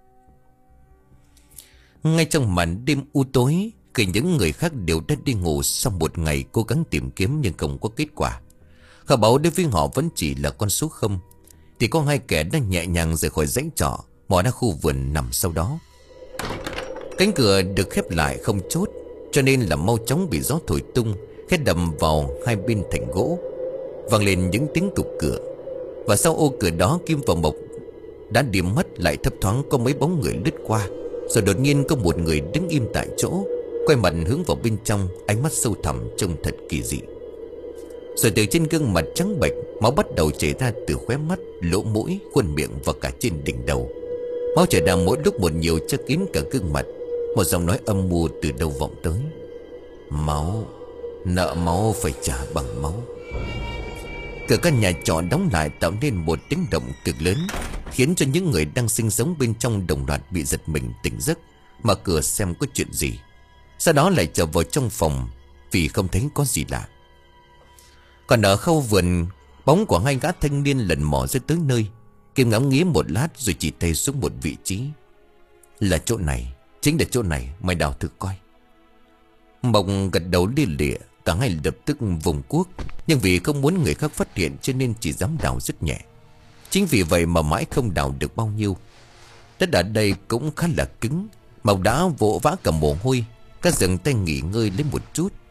Ngay trong màn đêm u tối, khi những người khác đều đã đi ngủ sau một ngày cố gắng tìm kiếm nhưng không có kết quả, kho báu đối với họ vẫn chỉ là con số không, thì có hai kẻ đã nhẹ nhàng rời khỏi dãy trọ, mò ra khu vườn nằm sau đó. Cánh cửa được khép lại không chốt, cho nên là mau chóng bị gió thổi tung, khét đầm vào hai bên thành gỗ, vang lên những tiếng cục cửa. Và sau ô cửa đó, Kim và Mộc đã điểm mắt lại thấp thoáng có mấy bóng người lướt qua. Rồi đột nhiên có một người đứng im tại chỗ, quay mặt hướng vào bên trong, ánh mắt sâu thẳm trông thật kỳ dị. Rồi từ trên gương mặt trắng bệch, máu bắt đầu chảy ra từ khóe mắt, lỗ mũi, khuôn miệng và cả trên đỉnh đầu. Máu chảy ra mỗi lúc một nhiều che kín cả gương mặt. Một giọng nói âm mưu từ đâu vọng tới: Máu, nợ máu phải trả bằng máu. Cửa căn nhà trọ đóng lại tạo nên một tiếng động cực lớn, khiến cho những người đang sinh sống bên trong đồng loạt bị giật mình tỉnh giấc, mở cửa xem có chuyện gì. Sau đó lại trở vào trong phòng vì không thấy có gì lạ. Còn ở khâu vườn, bóng của hai gã thanh niên lần mò ra tới nơi. Kim ngắm nghía một lát rồi chỉ tay xuống một vị trí: Là chỗ này, chính là chỗ này, mày đào thử coi. Mộc gật đầu lia lịa. Cả hai lập tức vùng cuốc, nhưng vì không muốn người khác phát hiện cho nên chỉ dám đào rất nhẹ. Chính vì vậy mà mãi không đào được bao nhiêu. Đất ở đây cũng khá là cứng. Mộc đã vỗ vã cả mồ hôi. Các dừng tay nghỉ ngơi lấy một chút,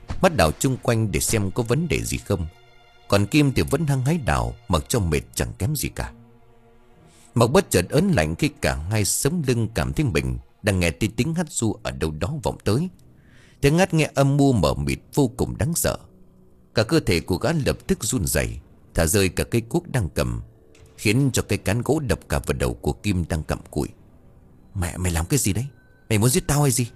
mắt đảo chung quanh để xem có vấn đề gì không. Còn Kim thì vẫn hăng hái đảo, mặc cho mệt chẳng kém gì cả. Mộc bất chợt ớn lạnh khi cả hai sống lưng cảm thấy mình đang nghe tiếng tiếng hát ru ở đâu đó vọng tới. Tiếng hát nghe âm mưu mờ mịt vô cùng đáng sợ. Cả cơ thể của gã lập tức run rẩy, thả rơi cả cây cuốc đang cầm, khiến cho cây cán gỗ đập cả vào đầu của Kim đang cặm cụi. Mẹ mày làm cái gì đấy? Mày muốn giết tao hay gì?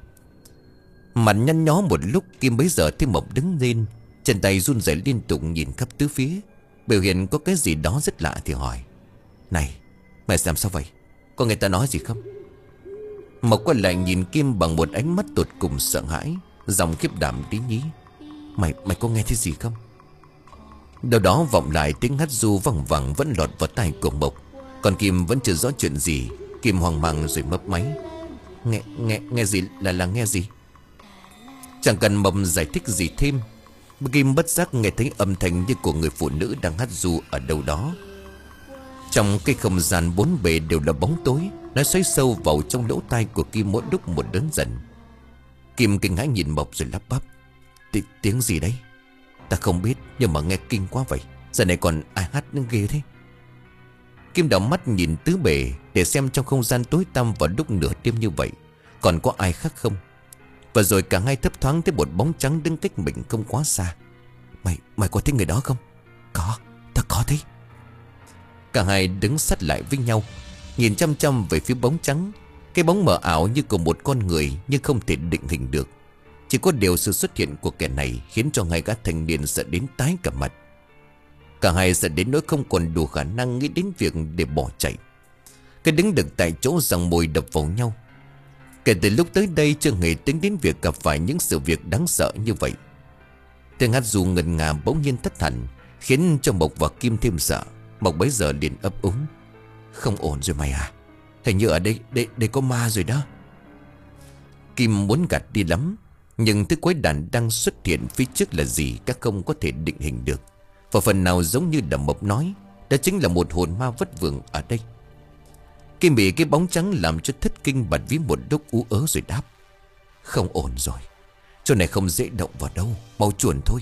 Mặt nhăn nhó một lúc, Kim bấy giờ thấy Mộc đứng lên, chân tay run rẩy liên tục nhìn khắp tứ phía, biểu hiện có cái gì đó rất lạ thì hỏi: Này, mày làm sao vậy? Có người ta nói gì không? Mộc quay lại nhìn Kim bằng một ánh mắt tột cùng sợ hãi, giọng khiếp đảm tí nhí: Mày, mày có nghe thấy gì không? Đâu đó vọng lại tiếng hát ru văng vẳng vẫn lọt vào tai của Mộc. Còn Kim vẫn chưa rõ chuyện gì. Kim hoang mang rồi mấp máy: Nghe, nghe, nghe gì là là nghe gì? Chẳng cần Mộc giải thích gì thêm, Kim bất giác nghe thấy âm thanh như của người phụ nữ đang hát ru ở đâu đó. Trong cái không gian bốn bề đều là bóng tối, nó xoáy sâu vào trong lỗ tai của Kim mỗi lúc một lớn dần. Kim kinh hãi nhìn Mộc rồi lắp bắp: T Tiếng gì đấy? Ta không biết, nhưng mà nghe kinh quá vậy. Giờ này còn ai hát nó ghê thế? Kim đảo mắt nhìn tứ bề để xem trong không gian tối tăm vào lúc nửa đêm như vậy còn có ai khác không. Và rồi cả hai thấp thoáng thấy một bóng trắng đứng cách mình không quá xa. Mày, mày có thấy người đó không? Có, ta có thấy. Cả hai đứng sát lại với nhau, nhìn chăm chăm về phía bóng trắng. Cái bóng mờ ảo như của một con người, nhưng không thể định hình được. Chỉ có điều sự xuất hiện của kẻ này khiến cho hai gã thanh niên sợ đến tái cả mặt. Cả hai sợ đến nỗi không còn đủ khả năng nghĩ đến việc để bỏ chạy. Cái đứng được tại chỗ rằng môi đập vào nhau. Kể từ lúc tới đây chưa hề tính đến việc gặp phải những sự việc đáng sợ như vậy. Tiếng hát ru ngân nga bỗng nhiên thất hẳn, khiến cho Mộc và Kim thêm sợ. Mộc bấy giờ liền ấp úng: Không ổn rồi mày à? Hình như ở đây, đây, đây có ma rồi đó. Kim muốn gạt đi lắm, nhưng thứ quái đản đang xuất hiện phía trước là gì các không có thể định hình được. Và phần nào giống như là Mộc nói, đó chính là một hồn ma vất vưởng ở đây. Kim bị cái bóng trắng làm cho thất kinh, bật ví một lúc ú ớ rồi đáp: Không ổn rồi, chỗ này không dễ động vào đâu, mau chuồn thôi.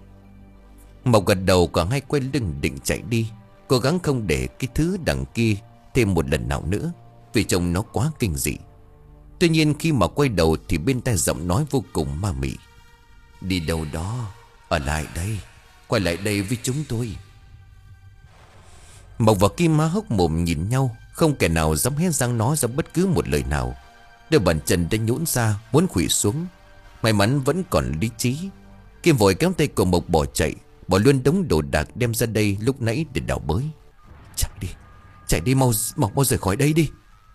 Mộc gật đầu, cả hai quay lưng định chạy đi, cố gắng không để cái thứ đằng kia thêm một lần nào nữa, vì trông nó quá kinh dị. Tuy nhiên khi mà quay đầu thì bên tai giọng nói vô cùng ma mị: Đi đâu đó, ở lại đây, quay lại đây với chúng tôi. Mộc và Kim há hốc mồm nhìn nhau, không kẻ nào dám hé răng nói ra bất cứ một lời nào. Đôi bàn chân đã nhũn ra muốn khuỵu xuống. May mắn vẫn còn lý trí, Kim vội kéo tay của Mộc bỏ chạy, bỏ luôn đống đồ đạc đem ra đây lúc nãy để đào bới. Chạy đi, chạy đi mau, Mộc mau rời khỏi đây đi.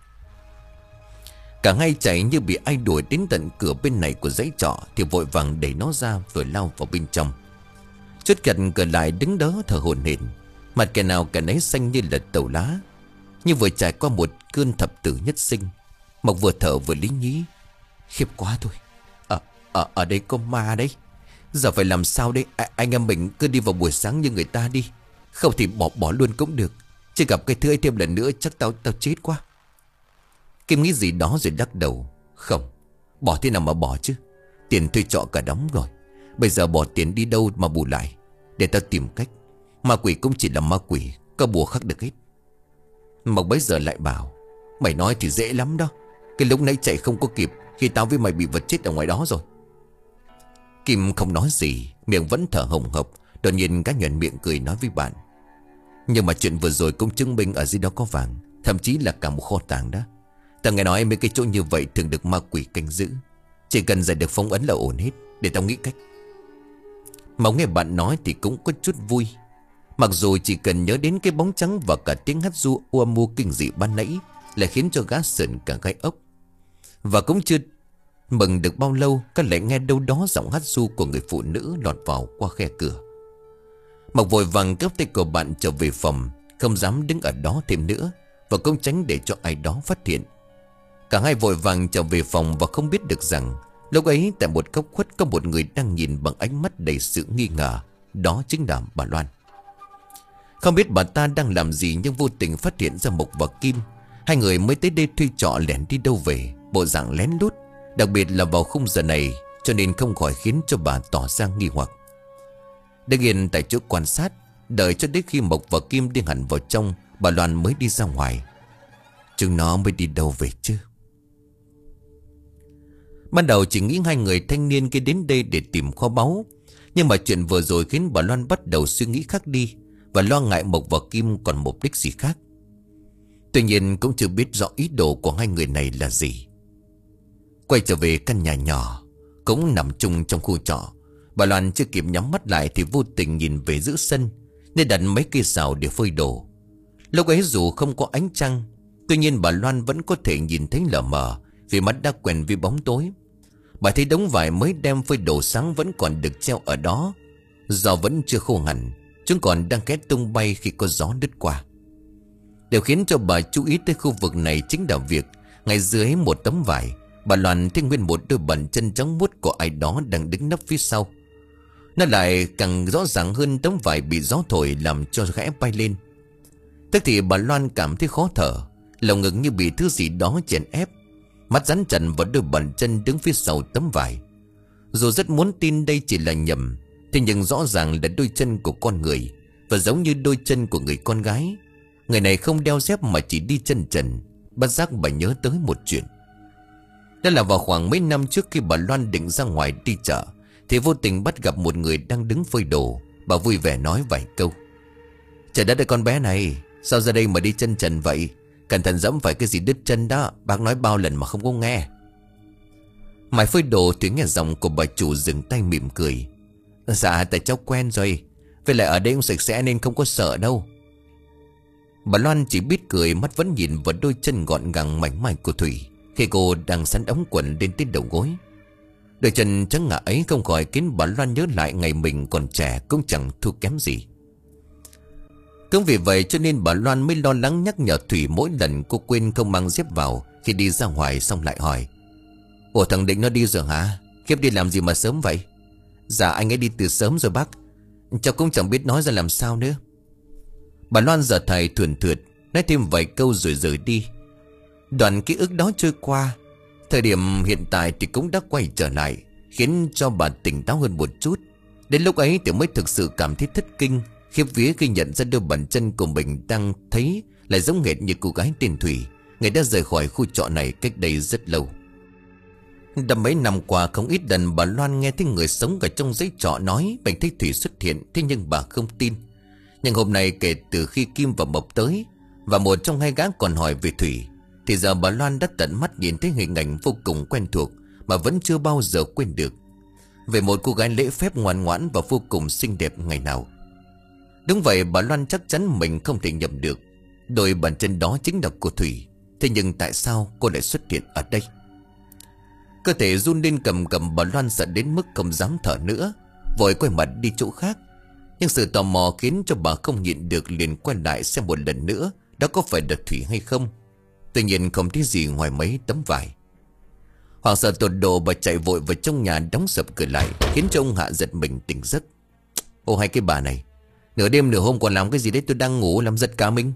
Cả hai chạy như bị ai đuổi đến tận cửa bên này của dãy trọ thì vội vàng đẩy nó ra rồi lao vào bên trong. Chốt chặt cửa lại đứng đó thở hổn hển, mặt kẻ nào kẻ nấy xanh như là tàu lá, như vừa trải qua một cơn thập tử nhất sinh. Mộc vừa thở vừa lý nhí: Khiếp quá thôi, ở, ở, ở đây có ma đấy. Giờ phải làm sao đây? À, anh em mình cứ đi vào buổi sáng như người ta đi, không thì bỏ bỏ luôn cũng được. Chứ gặp cái thứ ấy thêm lần nữa chắc tao tao chết quá. Kim nghĩ gì đó rồi lắc đầu: Không, bỏ thế nào mà bỏ chứ. Tiền thuê trọ cả đóng rồi, bây giờ bỏ tiền đi đâu mà bù lại. Để tao tìm cách. Ma quỷ cũng chỉ là ma quỷ, có bùa khắc được hết. Mộc bấy giờ lại bảo: Mày nói thì dễ lắm đó, cái lúc nãy chạy không có kịp, khi tao với mày bị vật chết ở ngoài đó rồi. Kim không nói gì, miệng vẫn thở hồng hộc. Đột nhiên cá nhuận miệng cười nói với bạn: Nhưng mà chuyện vừa rồi cũng chứng minh ở dưới đó có vàng, thậm chí là cả một kho tàng đó. Tao nghe nói mấy cái chỗ như vậy thường được ma quỷ canh giữ, chỉ cần giải được phong ấn là ổn hết. Để tao nghĩ cách. Mộc nghe bạn nói thì cũng có chút vui. Mặc dù chỉ cần nhớ đến cái bóng trắng và cả tiếng hát ru u mưu kinh dị ban nãy lại khiến cho gã sởn cả gai ốc. Và cũng chưa mừng được bao lâu, các lại nghe đâu đó giọng hát ru của người phụ nữ lọt vào qua khe cửa. Mộc vội vàng kéo tay của bạn trở về phòng, không dám đứng ở đó thêm nữa, và cũng tránh để cho ai đó phát hiện. Cả hai vội vàng trở về phòng và không biết được rằng lúc ấy tại một góc khuất có một người đang nhìn bằng ánh mắt đầy sự nghi ngờ. Đó chính là bà Loan. Không biết bà ta đang làm gì, nhưng vô tình phát hiện ra Mộc và Kim. Hai người mới tới đây thuê trọ lẻn đi đâu về, bộ dạng lén lút. Đặc biệt là vào khung giờ này, cho nên không khỏi khiến cho bà tỏ ra nghi hoặc. Đứng yên tại chỗ quan sát, đợi cho đến khi Mộc và Kim đi hẳn vào trong, bà Loan mới đi ra ngoài. Chúng nó mới đi đâu về chứ? Ban đầu chỉ nghĩ hai người thanh niên kia đến đây để tìm kho báu, nhưng mà chuyện vừa rồi khiến bà Loan bắt đầu suy nghĩ khác đi, và lo ngại Mộc và Kim còn mục đích gì khác. Tuy nhiên cũng chưa biết rõ ý đồ của hai người này là gì. Quay trở về căn nhà nhỏ cũng nằm chung trong khu trọ, bà Loan chưa kịp nhắm mắt lại thì vô tình nhìn về giữa sân, nên đặt mấy cây sào để phơi đồ. Lúc ấy dù không có ánh trăng, tuy nhiên bà Loan vẫn có thể nhìn thấy lờ mờ, vì mắt đã quen với bóng tối. Bà thấy đống vải mới đem phơi đồ sáng vẫn còn được treo ở đó. Do vẫn chưa khô hẳn, chúng còn đang két tung bay khi có gió đứt qua. Điều khiến cho bà chú ý tới khu vực này chính là việc ngay dưới một tấm vải, bà Loan thấy nguyên một đôi bàn chân trắng muốt của ai đó đang đứng nấp phía sau. Nó lại càng rõ ràng hơn tấm vải bị gió thổi làm cho khẽ bay lên. Tức thì bà Loan cảm thấy khó thở, lồng ngực như bị thứ gì đó chèn ép, mắt dán chặt vào đôi bàn chân đứng phía sau tấm vải. Dù rất muốn tin đây chỉ là nhầm, thế nhưng rõ ràng là đôi chân của con người, và giống như đôi chân của người con gái. Người này không đeo dép mà chỉ đi chân trần. Bất giác bà nhớ tới một chuyện. Đó là vào khoảng mấy năm trước, khi bà Loan định ra ngoài đi chợ, thì vô tình bắt gặp một người đang đứng phơi đồ. Bà vui vẻ nói vài câu. Trời đất ơi, con bé này sao ra đây mà đi chân trần vậy? Cẩn thận dẫm phải cái gì đứt chân đó. Bác nói bao lần mà không có nghe. Mãi phơi đồ thì nghe giọng của bà chủ dừng tay mỉm cười. Dạ tại cháu quen rồi, với lại ở đây cũng sạch sẽ nên không có sợ đâu. Bà Loan chỉ biết cười, mắt vẫn nhìn vào đôi chân gọn gàng mảnh mai của Thủy khi cô đang sắn ống quần lên tới đầu gối. Đôi chân trắng ngà ấy không khỏi khiến bà Loan nhớ lại ngày mình còn trẻ cũng chẳng thua kém gì. Cũng vì vậy cho nên bà Loan mới lo lắng nhắc nhở Thủy mỗi lần cô quên không mang dép vào khi đi ra ngoài, xong lại hỏi. Ủa thằng Định nó đi rồi hả? Khiếp, đi làm gì mà sớm vậy? Dạ anh ấy đi từ sớm rồi bác. Cháu cũng chẳng biết nói ra làm sao nữa. Bà Loan giờ thầy thuần thượt nói thêm vài câu rồi rời đi. Đoạn ký ức đó trôi qua, thời điểm hiện tại thì cũng đã quay trở lại, khiến cho bà tỉnh táo hơn một chút. Đến lúc ấy thì mới thực sự cảm thấy thất kinh, khiếp vía khi nhận ra đôi bàn chân của mình đang thấy lại giống hệt như cô gái tên Thủy, người đã rời khỏi khu trọ này cách đây rất lâu. Đã mấy năm qua không ít lần bà Loan nghe thấy người sống ở trong dãy trọ nói mình thấy Thủy xuất hiện, thế nhưng bà không tin. Nhưng hôm nay kể từ khi Kim và Mộc tới, và một trong hai gã còn hỏi về Thủy, thì giờ bà Loan đã tận mắt nhìn thấy hình ảnh vô cùng quen thuộc mà vẫn chưa bao giờ quên được, về một cô gái lễ phép ngoan ngoãn và vô cùng xinh đẹp ngày nào. Đúng vậy, bà Loan chắc chắn mình không thể nhầm được. Đôi bàn chân đó chính là của Thủy. Thế nhưng tại sao cô lại xuất hiện ở đây? Cơ thể run lên cầm cầm, bà Loan sợ đến mức không dám thở nữa, vội quay mặt đi chỗ khác. Nhưng sự tò mò khiến cho bà không nhịn được, liền quay lại xem một lần nữa đó có phải là Thủy hay không. Tuy nhiên không thấy gì ngoài mấy tấm vải. Hoảng sợ tột độ, bà chạy vội vào trong nhà đóng sập cửa lại, khiến cho ông Hạ giật mình tỉnh giấc. Ô hai cái bà này, nửa đêm nửa hôm còn làm cái gì đấy, tôi đang ngủ làm giật cả mình.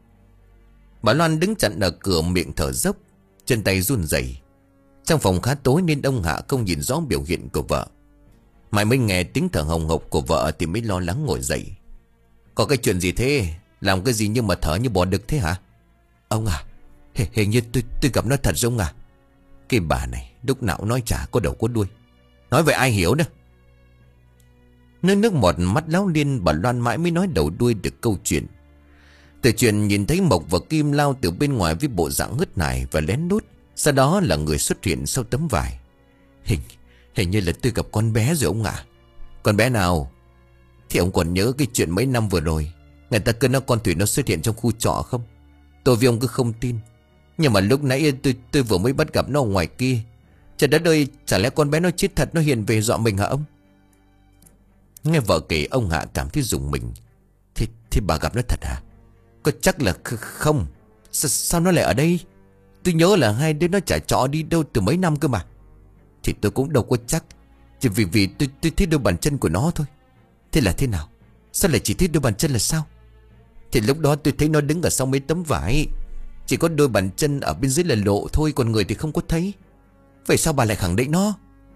Bà Loan đứng chặn ở cửa, miệng thở dốc, chân tay run rẩy. Trong phòng khá tối nên ông Hạ không nhìn rõ biểu hiện của vợ. Mãi mới nghe tiếng thở hồng hộc của vợ thì mới lo lắng ngồi dậy. Có cái chuyện gì thế? Làm cái gì nhưng mà thở như bò đực thế hả? Ông à, hình như tôi, tôi gặp nó thật rồi ông à. Cái bà này lúc nào nói chả có đầu có đuôi, nói vậy ai hiểu nữa. Nước nước một mắt láo liên, bà Loan mãi mới nói đầu đuôi được câu chuyện. Từ chuyện nhìn thấy Mộc và Kim lao từ bên ngoài với bộ dạng hớt nải và lén lút, sau đó là người xuất hiện sau tấm vải. Hình Hình như là tôi gặp con bé rồi ông ạ. Con bé nào? Thì ông còn nhớ cái chuyện mấy năm vừa rồi người ta cứ nói con Thủy nó xuất hiện trong khu trọ không? Tôi với ông cứ không tin. Nhưng mà lúc nãy tôi tôi vừa mới bắt gặp nó ở ngoài kia. Trời đất ơi, chả lẽ con bé nó chết thật, nó hiện về dọa mình hả ông? Nghe vợ kể, ông Hạ cảm thấy rùng mình. Thế, thế bà gặp nó thật hả? Có chắc là không? Sao, sao nó lại ở đây? Tôi nhớ là hai đứa nó chả trọ đi đâu từ mấy năm cơ mà. Thì tôi cũng đâu có chắc, chỉ vì vì tôi, tôi thấy đôi bàn chân của nó thôi. Thế là thế nào? Sao lại chỉ thấy đôi bàn chân là sao? Thì lúc đó tôi thấy nó đứng ở sau mấy tấm vải, chỉ có đôi bàn chân ở bên dưới là lộ thôi, còn người thì không có thấy. Vậy sao bà lại khẳng định nó?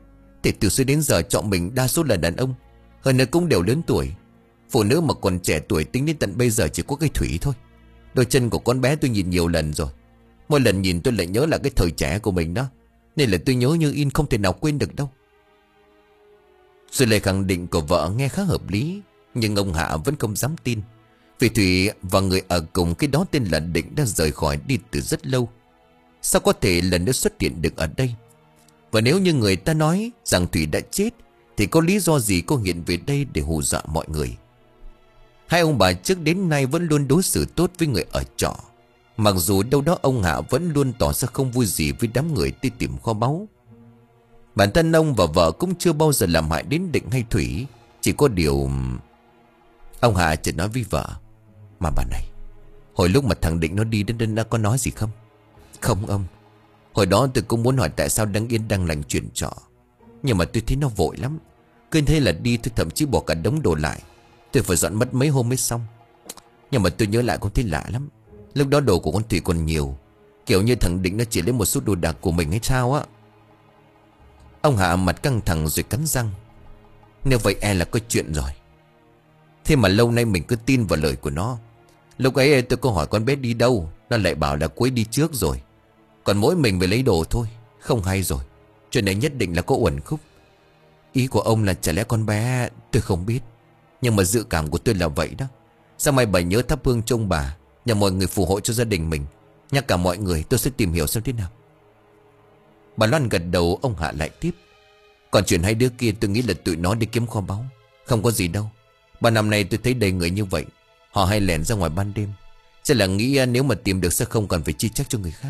Thì từ xưa đến giờ chọn mình đa số là đàn ông, hơn nữa cũng đều lớn tuổi. Phụ nữ mà còn trẻ tuổi tính đến tận bây giờ chỉ có cái Thủy thôi. Đôi chân của con bé tôi nhìn nhiều lần rồi. Mỗi lần nhìn tôi lại nhớ là cái thời trẻ của mình đó. Nên là tôi nhớ như in, không thể nào quên được đâu. Rồi lời khẳng định của vợ nghe khá hợp lý, nhưng ông Hạ vẫn không dám tin. Vì Thủy và người ở cùng cái đó tên là Định đã rời khỏi đi từ rất lâu. Sao có thể lần nữa xuất hiện được ở đây? Và nếu như người ta nói rằng Thủy đã chết, thì có lý do gì cô hiện về đây để hù dọa mọi người? Hai ông bà trước đến nay vẫn luôn đối xử tốt với người ở trọ. Mặc dù đâu đó ông Hạ vẫn luôn tỏ ra không vui gì với đám người đi tìm kho báu. Bản thân ông và vợ cũng chưa bao giờ làm hại đến Định hay Thủy. Chỉ có điều... Ông Hạ chợt nói với vợ: Mà bà này, hồi lúc mà thằng Định nó đi đến đây nó có nói gì không? Không ông. Hồi đó tôi cũng muốn hỏi tại sao đang yên đang lành chuyển trọ, nhưng mà tôi thấy nó vội lắm. Cứ thế là đi, tôi thậm chí bỏ cả đống đồ lại. Tôi phải dọn mất mấy hôm mới xong. Nhưng mà tôi nhớ lại cũng thấy lạ lắm. Lúc đó đồ của con Thủy còn nhiều, kiểu như thằng Định nó chỉ lấy một số đồ đạc của mình hay sao á. Ông Hạ mặt căng thẳng rồi cắn răng: Nếu vậy e là có chuyện rồi. Thế mà lâu nay mình cứ tin vào lời của nó. Lúc ấy tôi có hỏi con bé đi đâu, nó lại bảo là cô ấy đi trước rồi, còn mỗi mình về lấy đồ thôi. Không hay rồi, chuyện này nhất định là có uẩn khúc. Ý của ông là chả lẽ con bé... Tôi không biết, nhưng mà dự cảm của tôi là vậy đó. Sao mai bà nhớ thắp hương trông bà, nhờ mọi người phù hộ cho gia đình mình. Nhắc cả mọi người, tôi sẽ tìm hiểu xem thế nào. Bà Loan gật đầu. Ông Hạ lại tiếp: Còn chuyện hai đứa kia tôi nghĩ là tụi nó đi kiếm kho báu. Không có gì đâu. Ba năm nay tôi thấy đầy người như vậy, họ hay lẻn ra ngoài ban đêm. Sẽ là nghĩ nếu mà tìm được sẽ không cần phải chi trách cho người khác.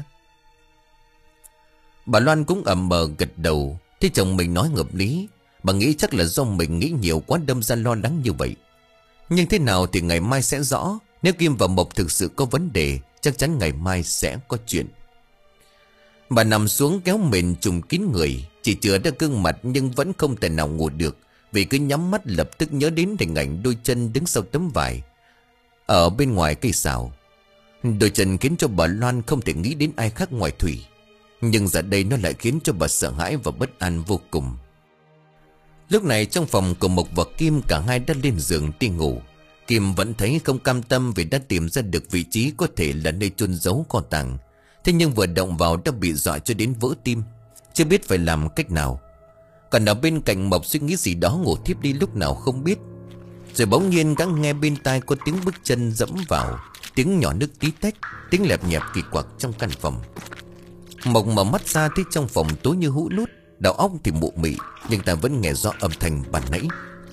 Bà Loan cũng ậm mờ gật đầu. Thấy chồng mình nói hợp lý. Bà nghĩ chắc là do mình nghĩ nhiều quá đâm ra lo lắng như vậy. Nhưng thế nào thì ngày mai sẽ rõ. Nếu Kim và Mộc thực sự có vấn đề, chắc chắn ngày mai sẽ có chuyện. Bà nằm xuống kéo mền trùm kín người. Chỉ chừa ra gương mặt nhưng vẫn không thể nào ngủ được, vì cứ nhắm mắt lập tức nhớ đến hình ảnh đôi chân đứng sau tấm vải ở bên ngoài cây sào. Đôi chân khiến cho bà Loan không thể nghĩ đến ai khác ngoài Thủy. Nhưng giờ đây nó lại khiến cho bà sợ hãi và bất an vô cùng. Lúc này trong phòng của Mộc và Kim, cả hai đã lên giường đi ngủ. Kim vẫn thấy không cam tâm vì đã tìm ra được vị trí có thể là nơi chôn giấu kho tàng. Thế nhưng vừa động vào đã bị dọa cho đến vỡ tim, chưa biết phải làm cách nào. Còn ở bên cạnh Mộc suy nghĩ gì đó, ngủ thiếp đi lúc nào không biết. Rồi bỗng nhiên gã nghe bên tai có tiếng bước chân dẫm vào, tiếng nhỏ nước tí tách, tiếng lẹp nhẹp kỳ quặc trong căn phòng. Mộc mở mắt ra thấy trong phòng tối như hũ nút, đầu óc thì mụ mị, nhưng ta vẫn nghe rõ âm thanh ban nãy.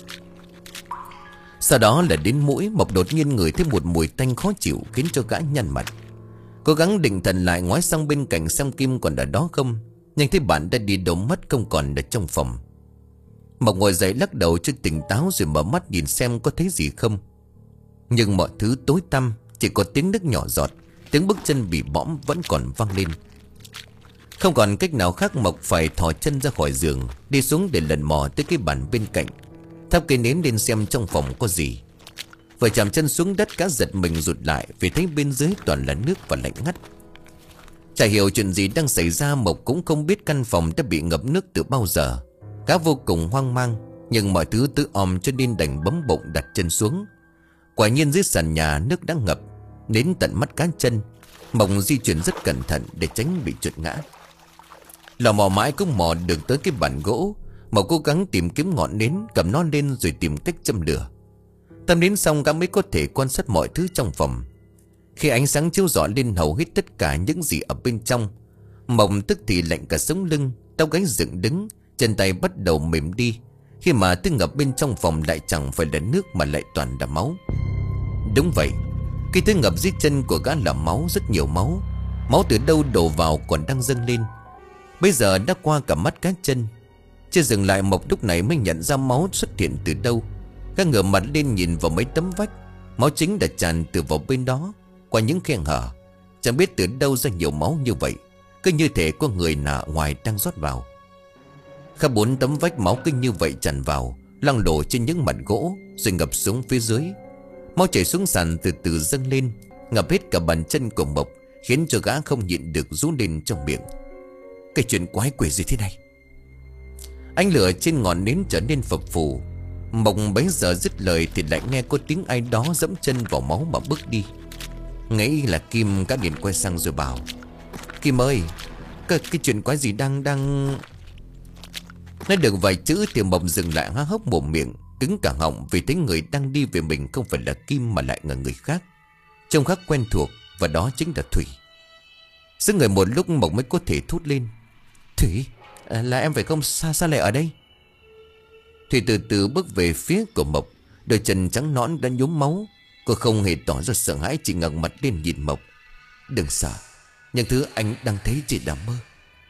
Sau đó là đến mũi. Mộc đột nhiên ngửi thấy một mùi tanh khó chịu khiến cho gã nhăn mặt. Cố gắng định thần lại, ngoái sang bên cạnh xem Kim còn ở đó không, nhưng thấy bạn đã đi đâu mất, không còn ở trong phòng. Mộc ngồi dậy lắc đầu cho tỉnh táo rồi mở mắt nhìn xem có thấy gì không. Nhưng mọi thứ tối tăm, chỉ có tiếng nước nhỏ giọt, tiếng bước chân bị bõm vẫn còn vang lên. Không còn cách nào khác, Mộc phải thò chân ra khỏi giường, đi xuống để lần mò tới cái bàn bên cạnh, thắp cây nến lên xem trong phòng có gì. Vừa chạm chân xuống đất, cá giật mình rụt lại vì thấy bên dưới toàn là nước và lạnh ngắt. Chả hiểu chuyện gì đang xảy ra, Mộc cũng không biết căn phòng đã bị ngập nước từ bao giờ. Cá vô cùng hoang mang, nhưng mọi thứ tứ om cho nên đành bấm bụng đặt chân xuống. Quả nhiên dưới sàn nhà nước đã ngập đến tận mắt cá chân. Mộc di chuyển rất cẩn thận để tránh bị trượt ngã. Lò mò mãi cũng mò được tới cái bàn gỗ. Mộc cố gắng tìm kiếm ngọn nến, cầm nó lên rồi tìm cách châm lửa. Tâm đến xong gã mới có thể quan sát mọi thứ trong phòng. Khi ánh sáng chiếu rọi lên hầu hết tất cả những gì ở bên trong, Mộc tức thì lạnh cả sống lưng, tóc gáy dựng đứng, chân tay bắt đầu mềm đi. Khi mà thứ ngập bên trong phòng lại chẳng phải là nước mà lại toàn là máu. Đúng vậy, cái thứ ngập dưới chân của gã là máu, rất nhiều máu. Máu từ đâu đổ vào còn đang dâng lên. Bây giờ đã qua cả mắt cá chân. Chưa dừng lại, Mộc lúc này mới nhận ra máu xuất hiện từ đâu. Gã ngửa mặt lên nhìn vào mấy tấm vách. Máu chính đã tràn từ vào bên đó, qua những khe hở. Chẳng biết từ đâu ra nhiều máu như vậy, cứ như thể có người nào ngoài đang rót vào. Khắp bốn tấm vách máu cứ như vậy tràn vào, loang lổ trên những mặt gỗ, rồi ngập xuống phía dưới. Máu chảy xuống sàn từ từ dâng lên, ngập hết cả bàn chân của Mộc, khiến cho gã không nhịn được rú lên trong miệng. Cái chuyện quái quỷ gì thế này? Ánh lửa trên ngọn nến trở nên phập phù. Mộc bấy giờ dứt lời thì lại nghe có tiếng ai đó dẫm chân vào máu mà bước đi. Nghĩ là Kim cả điện quay sang rồi bảo: Kim ơi, cái, cái chuyện quái gì đang đang Nói được vài chữ thì Mộc dừng lại, há hốc mồm miệng, cứng cả họng, vì thấy người đang đi về mình không phải là Kim mà lại là người khác, trông khác quen thuộc, và đó chính là Thủy. Giữa người một lúc Mộc mới có thể thốt lên: Thủy, à, là em phải không? Sao, sao lại ở đây? Thủy từ từ bước về phía của Mộc. Đôi chân trắng nõn đã nhuốm máu. Cô không hề tỏ ra sợ hãi, chỉ ngẩng mặt lên nhìn Mộc. Đừng sợ, những thứ anh đang thấy chỉ là mơ.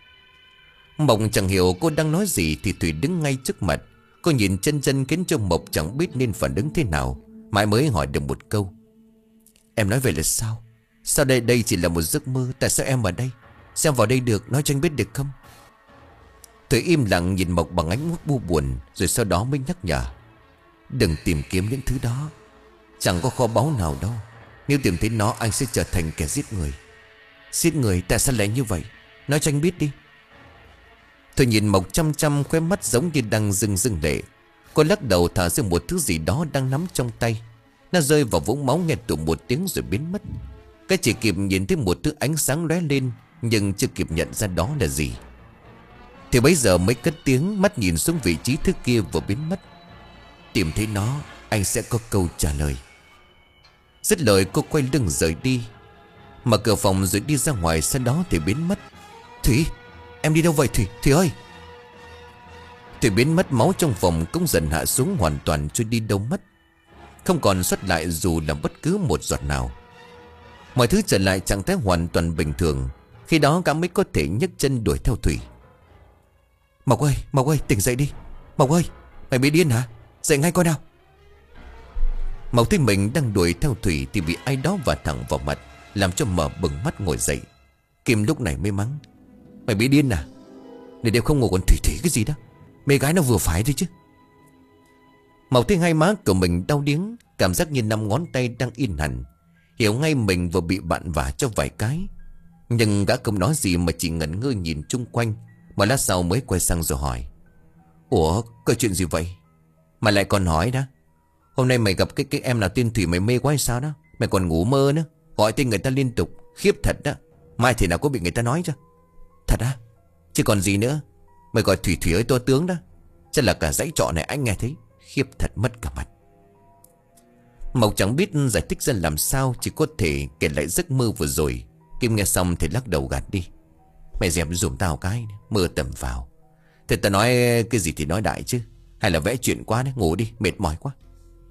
Mộc chẳng hiểu cô đang nói gì thì Thủy đứng ngay trước mặt. Cô nhìn chân chân khiến cho Mộc chẳng biết nên phản ứng thế nào, mãi mới hỏi được một câu: Em nói vậy là sao? Sao đây đây chỉ là một giấc mơ? Tại sao em ở đây? Sao em vào đây được? Nói cho anh biết được không? Thủy im lặng nhìn Mộc bằng ánh mắt bu buồn, rồi sau đó mới nhắc nhở: Đừng tìm kiếm những thứ đó. Chẳng có kho báu nào đâu. Nếu tìm thấy nó, anh sẽ trở thành kẻ giết người. Giết người? Tại sao lại như vậy? Nói cho anh biết đi. Thủy nhìn Mộc chăm chăm, khóe mắt giống như đang rưng rưng lệ. Cô lắc đầu thả ra một thứ gì đó đang nắm trong tay. Nó rơi vào vũng máu nghe tụ một tiếng rồi biến mất. Cái chỉ kịp nhìn thấy một thứ ánh sáng lóe lên, nhưng chưa kịp nhận ra đó là gì. Thì bấy giờ mới cất tiếng, mắt nhìn xuống vị trí thứ kia vừa biến mất. Tìm thấy nó, anh sẽ có câu trả lời. Dứt lời cô quay lưng rời đi, mở cửa phòng rồi đi ra ngoài, sau đó thì biến mất. Thủy, em đi đâu vậy Thủy? Thủy ơi! Thủy biến mất, máu trong phòng cũng dần hạ xuống, hoàn toàn trôi đi đâu mất, không còn sót lại dù là bất cứ một giọt nào. Mọi thứ trở lại trạng thái hoàn toàn bình thường. Khi đó cả mới có thể nhấc chân đuổi theo Thủy. Mộc ơi, Mộc ơi, tỉnh dậy đi. Mộc ơi, mày bị điên hả? Dậy ngay coi nào. Mộc thấy mình đang đuổi theo Thủy thì bị ai đó vả thẳng vào mặt, làm cho mở bừng mắt ngồi dậy. Kim lúc này mới mắng: Mày bị điên à? Để đêm không ngủ còn Thủy Thủy cái gì đó. Mê gái nó vừa phải thôi chứ. Mộc thấy hai má của mình đau điếng, cảm giác như năm ngón tay đang in hẳn. Hiểu ngay mình vừa bị bạn vả cho vài cái. Nhưng gã không nói gì mà chỉ ngẩn ngơ nhìn chung quanh. Một lát sau mới quay sang rồi hỏi: Ủa, có chuyện gì vậy? Mà lại còn hỏi đó. Hôm nay mày gặp cái cái em nào tên Thủy mày mê quá hay sao đó? Mày còn ngủ mơ nữa, gọi tên người ta liên tục. Khiếp thật đó. Mai thì nào có bị người ta nói chứ. Thật á? Chứ còn gì nữa. Mày gọi Thủy Thủy ơi to tướng đó. Chắc là cả dãy trọ này anh nghe thấy. Khiếp thật, mất cả mặt. Mộc chẳng biết giải thích ra làm sao, chỉ có thể kể lại giấc mơ vừa rồi. Kim nghe xong thì lắc đầu gạt đi. Mày dẹp dùm tao cái, mơ tầm vào. Thế tao nói cái gì thì nói đại chứ. Hay là vẽ chuyện quá đấy, ngủ đi, mệt mỏi quá.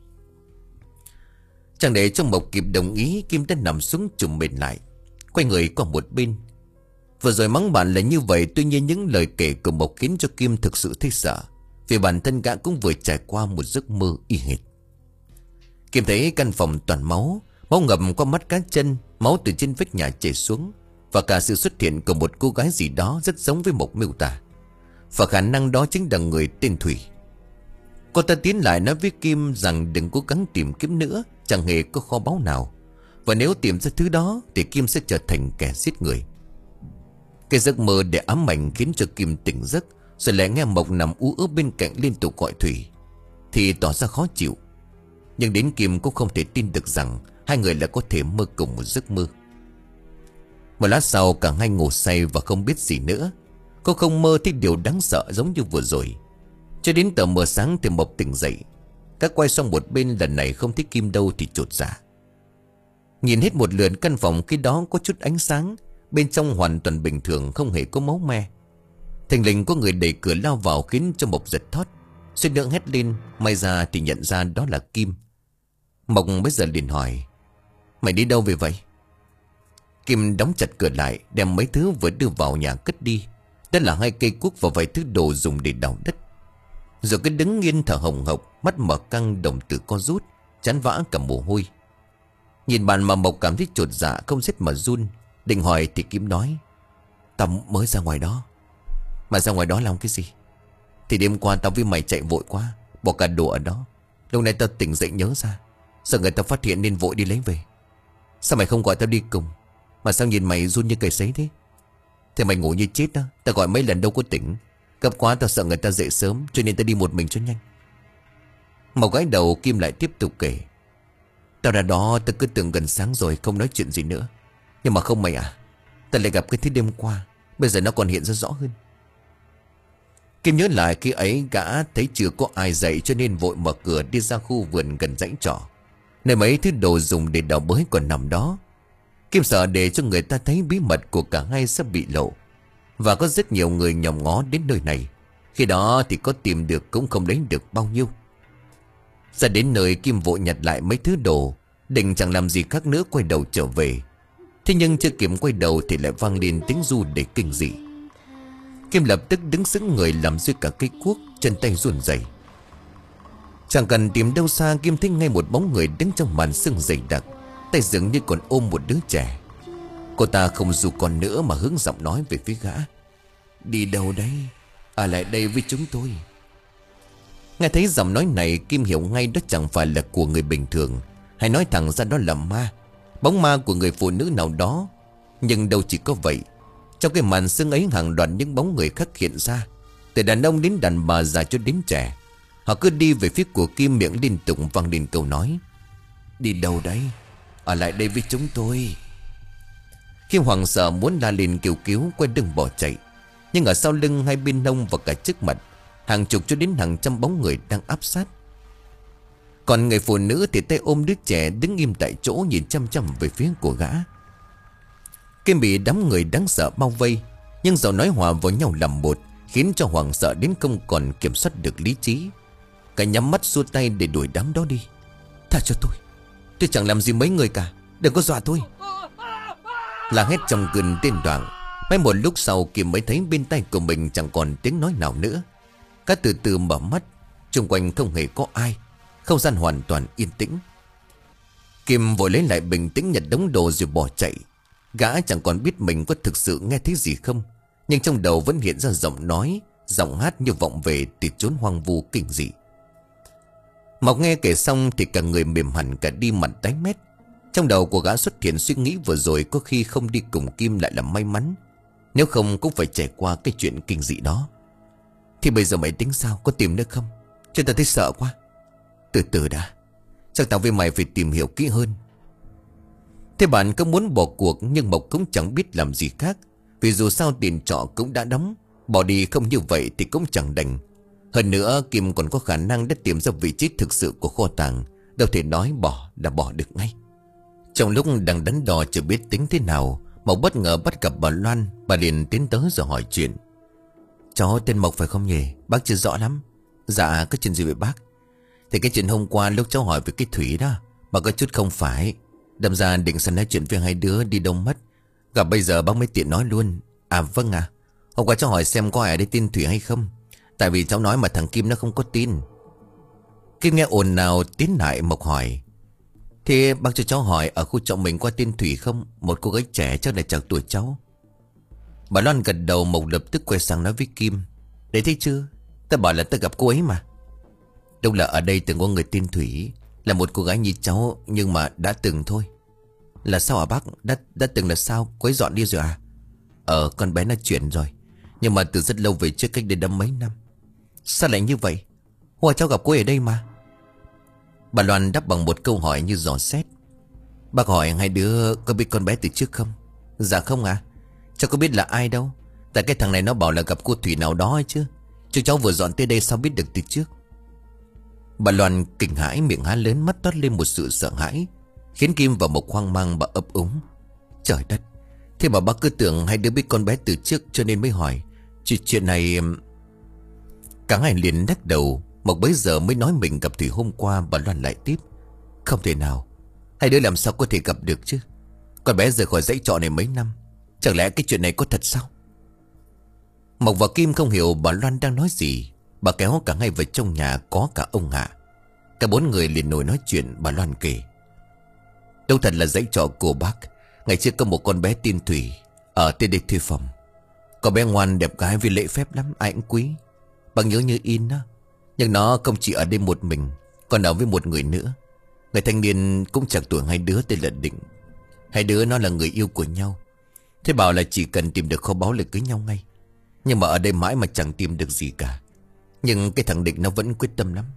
Chẳng để cho Mộc kịp đồng ý, Kim đã nằm xuống trùm mền lại, quay người qua một bên. Vừa rồi mắng bạn là như vậy, tuy nhiên những lời kể của Mộc khiến cho Kim thực sự thấy sợ, vì bản thân gã cũng vừa trải qua một giấc mơ y hệt. Kim thấy căn phòng toàn máu, máu ngầm qua mắt cá chân, máu từ trên vách nhà chảy xuống, và cả sự xuất hiện của một cô gái gì đó rất giống với Mộc miêu tả. Và khả năng đó chính là người tên Thủy. Cô ta tiến lại nói với Kim rằng đừng cố gắng tìm kiếm nữa, chẳng hề có kho báu nào, và nếu tìm ra thứ đó thì Kim sẽ trở thành kẻ giết người. Cái giấc mơ để ám ảnh khiến cho Kim tỉnh giấc, rồi lại nghe Mộc nằm ú ớ bên cạnh liên tục gọi Thủy, thì tỏ ra khó chịu. Nhưng đến Kim cũng không thể tin được rằng hai người lại có thể mơ cùng một giấc mơ. Một lát sau cả hai ngủ say và không biết gì nữa. Cô không mơ thấy điều đáng sợ giống như vừa rồi. Cho đến tờ mờ sáng thì Mộc tỉnh dậy. Các quay sang một bên, lần này không thấy Kim đâu thì chột dạ. Nhìn hết một lượt căn phòng, khi đó có chút ánh sáng, bên trong hoàn toàn bình thường, không hề có máu me. Thình lình có người đẩy cửa lao vào khiến cho Mộc giật thót, suýt nữa hét lên. May ra thì nhận ra đó là Kim. Mộc bây giờ liền hỏi: Mày đi đâu về vậy? Kim đóng chặt cửa lại, đem mấy thứ vừa đưa vào nhà cất đi. Đó là hai cây cuốc và vài thứ đồ dùng để đào đất. Rồi cứ đứng nghiêng thở hồng hộc, mắt mở căng, đồng tử co rút, chán vã cả mồ hôi. Nhìn bạn mà Mộc cảm thấy chột dạ không rét mà run. Định hỏi thì Kim nói: Tao mới ra ngoài đó. Mà ra ngoài đó làm cái gì? Thì đêm qua tao với mày chạy vội quá, bỏ cả đồ ở đó. Lúc này tao tỉnh dậy nhớ ra, sợ người ta phát hiện nên vội đi lấy về. Sao mày không gọi tao đi cùng? Mà sao nhìn mày run như cầy sấy thế? Thế mày ngủ như chết đó, tao gọi mấy lần đâu có tỉnh. Gấp quá tao sợ người ta dậy sớm, cho nên tao đi một mình cho nhanh. Mộc gái đầu, Kim lại tiếp tục kể. Tao ra đó tao cứ tưởng gần sáng rồi, không nói chuyện gì nữa. Nhưng mà không mày à, tao lại gặp cái thứ đêm qua. Bây giờ nó còn hiện ra rõ hơn. Kim nhớ lại khi ấy gã thấy chưa có ai dậy, cho nên vội mở cửa đi ra khu vườn gần dãy trọ, nơi mấy thứ đồ dùng để đào bới còn nằm đó. Kim sợ để cho người ta thấy bí mật của cả hai sẽ bị lộ, và có rất nhiều người nhòm ngó đến nơi này. Khi đó thì có tìm được cũng không lấy được bao nhiêu. Ra đến nơi, Kim vội nhặt lại mấy thứ đồ, định chẳng làm gì khác nữa quay đầu trở về. Thế nhưng chưa kịp quay đầu thì lại vang lên tiếng ru để kinh dị. Kim lập tức đứng sững người làm dưới cả cây cuốc, chân tay run rẩy. Chẳng cần tìm đâu xa, Kim thấy ngay một bóng người đứng trong màn sương dày đặc, tay dường như còn ôm một đứa trẻ. Cô ta không dù còn nữa mà hướng giọng nói về phía gã. Đi đâu đấy? À, lại đây với chúng tôi. Nghe thấy giọng nói này, Kim hiểu ngay đó chẳng phải là của người bình thường, hay nói thẳng ra đó là ma, bóng ma của người phụ nữ nào đó. Nhưng đâu chỉ có vậy. Trong cái màn sương ấy, hàng loạt những bóng người khác hiện ra, từ đàn ông đến đàn bà, già cho đến trẻ. Họ cứ đi về phía của Kim, miệng liên tục vang lên câu nói. Đi đâu đấy? Ở lại đây với chúng tôi. Kim hoảng sợ muốn la lên kêu cứu, quay lưng bỏ chạy. Nhưng ở sau lưng, hai bên hông và cả trước mặt, hàng chục cho đến hàng trăm bóng người đang áp sát. Còn người phụ nữ thì tay ôm đứa trẻ, đứng im tại chỗ nhìn chăm chăm về phía của gã. Kim bị đám người đáng sợ bao vây, nhưng giọng nói hòa vào nhau làm một, khiến cho hoảng sợ đến không còn kiểm soát được lý trí. Cả nhắm mắt xua tay để đuổi đám đó đi. Tha cho tôi, tôi chẳng làm gì mấy người cả, đừng có dọa tôi. Là hét trong cơn tên đoạn. Mấy một lúc sau, Kim mới thấy bên tay của mình chẳng còn tiếng nói nào nữa. Cả từ từ mở mắt, xung quanh không hề có ai, không gian hoàn toàn yên tĩnh. Kim vội lấy lại bình tĩnh, nhặt đống đồ rồi bỏ chạy. Gã chẳng còn biết mình có thực sự nghe thấy gì không, nhưng trong đầu vẫn hiện ra giọng nói, giọng hát như vọng về từ chốn hoang vu kinh dị. Mộc nghe kể xong thì cả người mềm hẳn cả đi, mặt tái mét. Trong đầu của gã xuất hiện suy nghĩ vừa rồi, có khi không đi cùng Kim lại là may mắn, nếu không cũng phải trải qua cái chuyện kinh dị đó. Thì bây giờ mày tính sao, có tìm nữa không? Chứ tao thấy sợ quá. Từ từ đã, chắc tao với mày phải tìm hiểu kỹ hơn. Thế bạn có muốn bỏ cuộc, nhưng Mộc cũng chẳng biết làm gì khác, vì dù sao tiền trọ cũng đã đóng. Bỏ đi không như vậy thì cũng chẳng đành. Hơn nữa Kim còn có khả năng đã tìm ra vị trí thực sự của kho tàng, đâu thể nói bỏ đã bỏ được ngay. Trong lúc đang đắn đo chưa biết tính thế nào, Mộc bất ngờ bắt gặp bà Loan. Bà liền tiến tới rồi hỏi chuyện. Cháu tên Mộc phải không nhỉ? Bác chưa rõ lắm. Dạ, có chuyện gì vậy bác? Thì cái chuyện hôm qua lúc cháu hỏi về cái Thủy đó, mà có chút không phải. Đâm ra định sẵn nói chuyện với hai đứa đi đâu mất. Gặp bây giờ bác mới tiện nói luôn. À vâng à, hôm qua cháu hỏi xem có ai ở đây tên Thủy hay không, tại vì cháu nói mà thằng Kim nó không có tin. Kim nghe ồn nào tiến lại, Mộc hỏi. Thì bác cho cháu hỏi ở khu trọ mình có tên Thủy không? Một cô gái trẻ chắc là chạc tuổi cháu. Bà Loan gật đầu. Mộc lập tức quay sang nói với Kim. Đấy thấy chưa, ta bảo là ta gặp cô ấy mà. Đúng là ở đây từng có người tên Thủy, là một cô gái như cháu, nhưng mà đã từng thôi. Là sao hả bác? Đã, đã từng là sao? Cô ấy dọn đi rồi à? Ờ, con bé nó chuyển rồi, nhưng mà từ rất lâu về trước, cách đây đâm mấy năm. Sao lại như vậy? Hôm cháu gặp cô ấy ở đây mà. Bà Loan đáp bằng một câu hỏi như dò xét. Bác hỏi hai đứa có biết con bé từ trước không? Dạ không à. Cháu có biết là ai đâu, tại cái thằng này nó bảo là gặp cô Thủy nào đó ấy chứ. Chứ cháu vừa dọn tới đây sao biết được từ trước. Bà Loan kinh hãi, miệng há lớn, mắt toát lên một sự sợ hãi, khiến Kim và Mộc hoang mang và ấp úng. Trời đất, thế mà bác cứ tưởng hai đứa biết con bé từ trước cho nên mới hỏi. Chuyện, chuyện này... Cả hai liền lắc đầu. Mộc bấy giờ mới nói mình gặp Thủy hôm qua. Bà Loan lại tiếp. Không thể nào, hai đứa làm sao có thể gặp được chứ? Con bé rời khỏi dãy trọ này mấy năm, chẳng lẽ cái chuyện này có thật sao? Mộc và Kim không hiểu bà Loan đang nói gì. Bà kéo cả hai vào trong nhà có cả ông Hạ. Cả bốn người liền ngồi nói chuyện. Bà Loan kể. Đâu thật là dãy trọ của bác. Ngày trước có một con bé tên Thủy ở tên đây thuê phòng. Con bé ngoan đẹp gái với lễ phép lắm, ai cũng quý. Bác nhớ như in đó. Nhưng nó không chỉ ở đây một mình, còn ở với một người nữa. Người thanh niên cũng chẳng tuổi hai đứa, tên là Định. Hai đứa nó là người yêu của nhau. Thế bảo là chỉ cần tìm được kho báu là cưới nhau ngay. Nhưng mà ở đây mãi mà chẳng tìm được gì cả. Nhưng cái thằng Định nó vẫn quyết tâm lắm.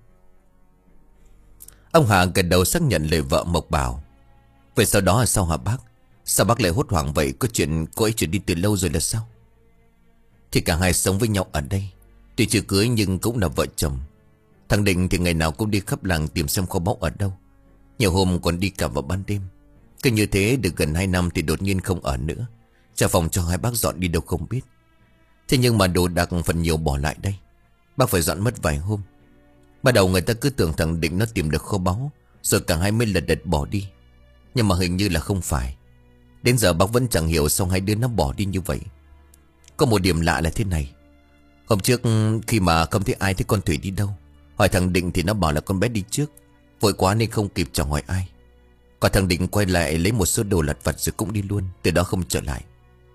Ông Hà gật đầu xác nhận lời vợ Mộc bảo. Vậy sau đó là sao hả bác? Sao bác lại hốt hoảng vậy? Có chuyện cô ấy chuyển đi từ lâu rồi là sao? Thì cả hai sống với nhau ở đây. Tuy chưa cưới nhưng cũng là vợ chồng. Thằng Định thì ngày nào cũng đi khắp làng tìm xem kho báu ở đâu. Nhiều hôm còn đi cả vào ban đêm. Cứ như thế được gần hai năm thì đột nhiên không ở nữa. Trả phòng cho hai bác dọn đi đâu không biết. Thế nhưng mà đồ đạc phần nhiều bỏ lại đây. Bác phải dọn mất vài hôm. Bắt đầu người ta cứ tưởng thằng Định nó tìm được kho báu, rồi cả hai mới lật đật bỏ đi. Nhưng mà hình như là không phải. Đến giờ bác vẫn chẳng hiểu sao hai đứa nó bỏ đi như vậy. Có một điểm lạ là thế này. Hôm trước khi mà không thấy ai thấy con Thủy đi đâu, hỏi thằng Định thì nó bảo là con bé đi trước. Vội quá nên không kịp chào hỏi ai. Còn thằng Định quay lại lấy một số đồ lặt vặt rồi cũng đi luôn. Từ đó không trở lại.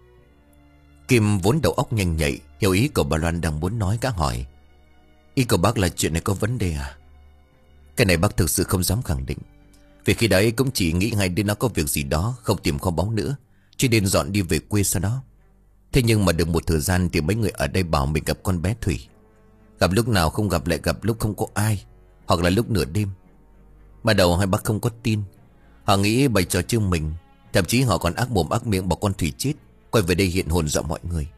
Kim vốn đầu óc nhanh nhạy, hiểu ý của bà Loan đang muốn nói, cả hỏi. Ý của bác là chuyện này có vấn đề à? Cái này bác thực sự không dám khẳng định. Vì khi đấy cũng chỉ nghĩ ngay đến nó có việc gì đó, không tìm kho báu nữa, cho nên dọn đi về quê sau đó. Thế nhưng mà được một thời gian thì mấy người ở đây bảo mình gặp con bé Thủy. Gặp lúc nào không gặp, lại gặp lúc không có ai, hoặc là lúc nửa đêm. Ban đầu hai bác không có tin. Họ nghĩ bày trò trêu mình. Thậm chí họ còn ác mồm ác miệng bảo con Thủy chết, quay về đây hiện hồn dọa mọi người.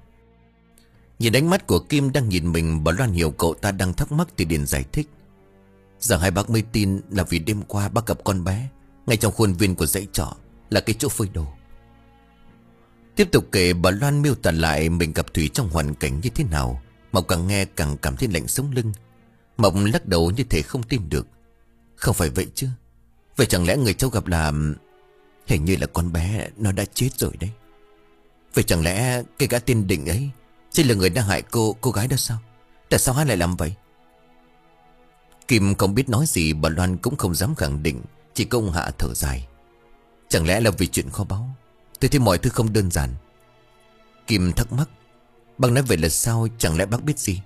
Nhìn ánh mắt của Kim đang nhìn mình, bà Loan hiểu cậu ta đang thắc mắc thì liền giải thích rằng hai bác mới tin là vì đêm qua bác gặp con bé ngay trong khuôn viên của dãy trọ, là cái chỗ phơi đồ. Tiếp tục kể, bà Loan miêu tả lại mình gặp Thủy trong hoàn cảnh như thế nào. Mộc càng nghe càng cảm thấy lạnh sống lưng. Mộc lắc đầu như thể không tin được. Không phải vậy chứ? Vậy chẳng lẽ người cháu gặp là... Hình như là con bé nó đã chết rồi đấy. Vậy chẳng lẽ cái gã tên Định ấy chính là người đã hại cô cô gái đó sao? Tại sao hắn lại làm vậy? Kim không biết nói gì, bà Loan cũng không dám khẳng định, chỉ công hạ thở dài. Chẳng lẽ là vì chuyện kho báu? Tôi thấy mọi thứ không đơn giản. Kim thắc mắc. Bác nói vậy là sao? Chẳng lẽ bác biết gì?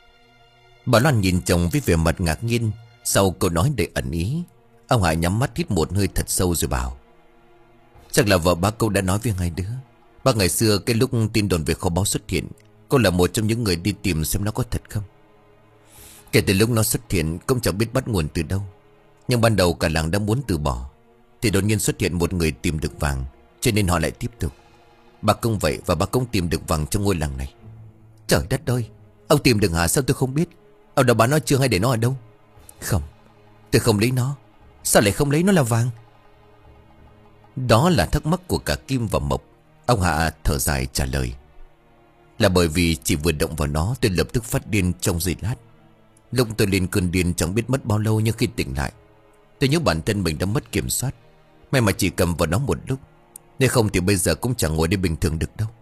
Bà Loan nhìn chồng với vẻ mặt ngạc nhiên. Sau câu nói đầy ẩn ý, ông Hải nhắm mắt hít một hơi thật sâu rồi bảo. Chắc là vợ bác cô đã nói với hai đứa. Bác ngày xưa cái lúc tin đồn về kho báu xuất hiện, cô là một trong những người đi tìm xem nó có thật không. Kể từ lúc nó xuất hiện cũng chẳng biết bắt nguồn từ đâu. Nhưng ban đầu cả làng đã muốn từ bỏ, thì đột nhiên xuất hiện một người tìm được vàng, cho nên họ lại tiếp tục. Bác cũng vậy, và bác cũng tìm được vàng trong ngôi làng này. Trời đất ơi, ông tìm được hả? Sao tôi không biết? Ông đã bán nó chưa hay để nó ở đâu? Không, tôi không lấy nó. Sao lại không lấy nó là vàng? Đó là thắc mắc của cả Kim và Mộc. Ông Hạ thở dài trả lời. Là bởi vì chỉ vừa động vào nó, tôi lập tức phát điên trong giây lát. Lúc tôi lên cơn điên chẳng biết mất bao lâu, nhưng khi tỉnh lại tôi nhớ bản thân mình đã mất kiểm soát. May mà chỉ cầm vào nó một lúc, nếu không thì bây giờ cũng chẳng ngồi đây bình thường được đâu.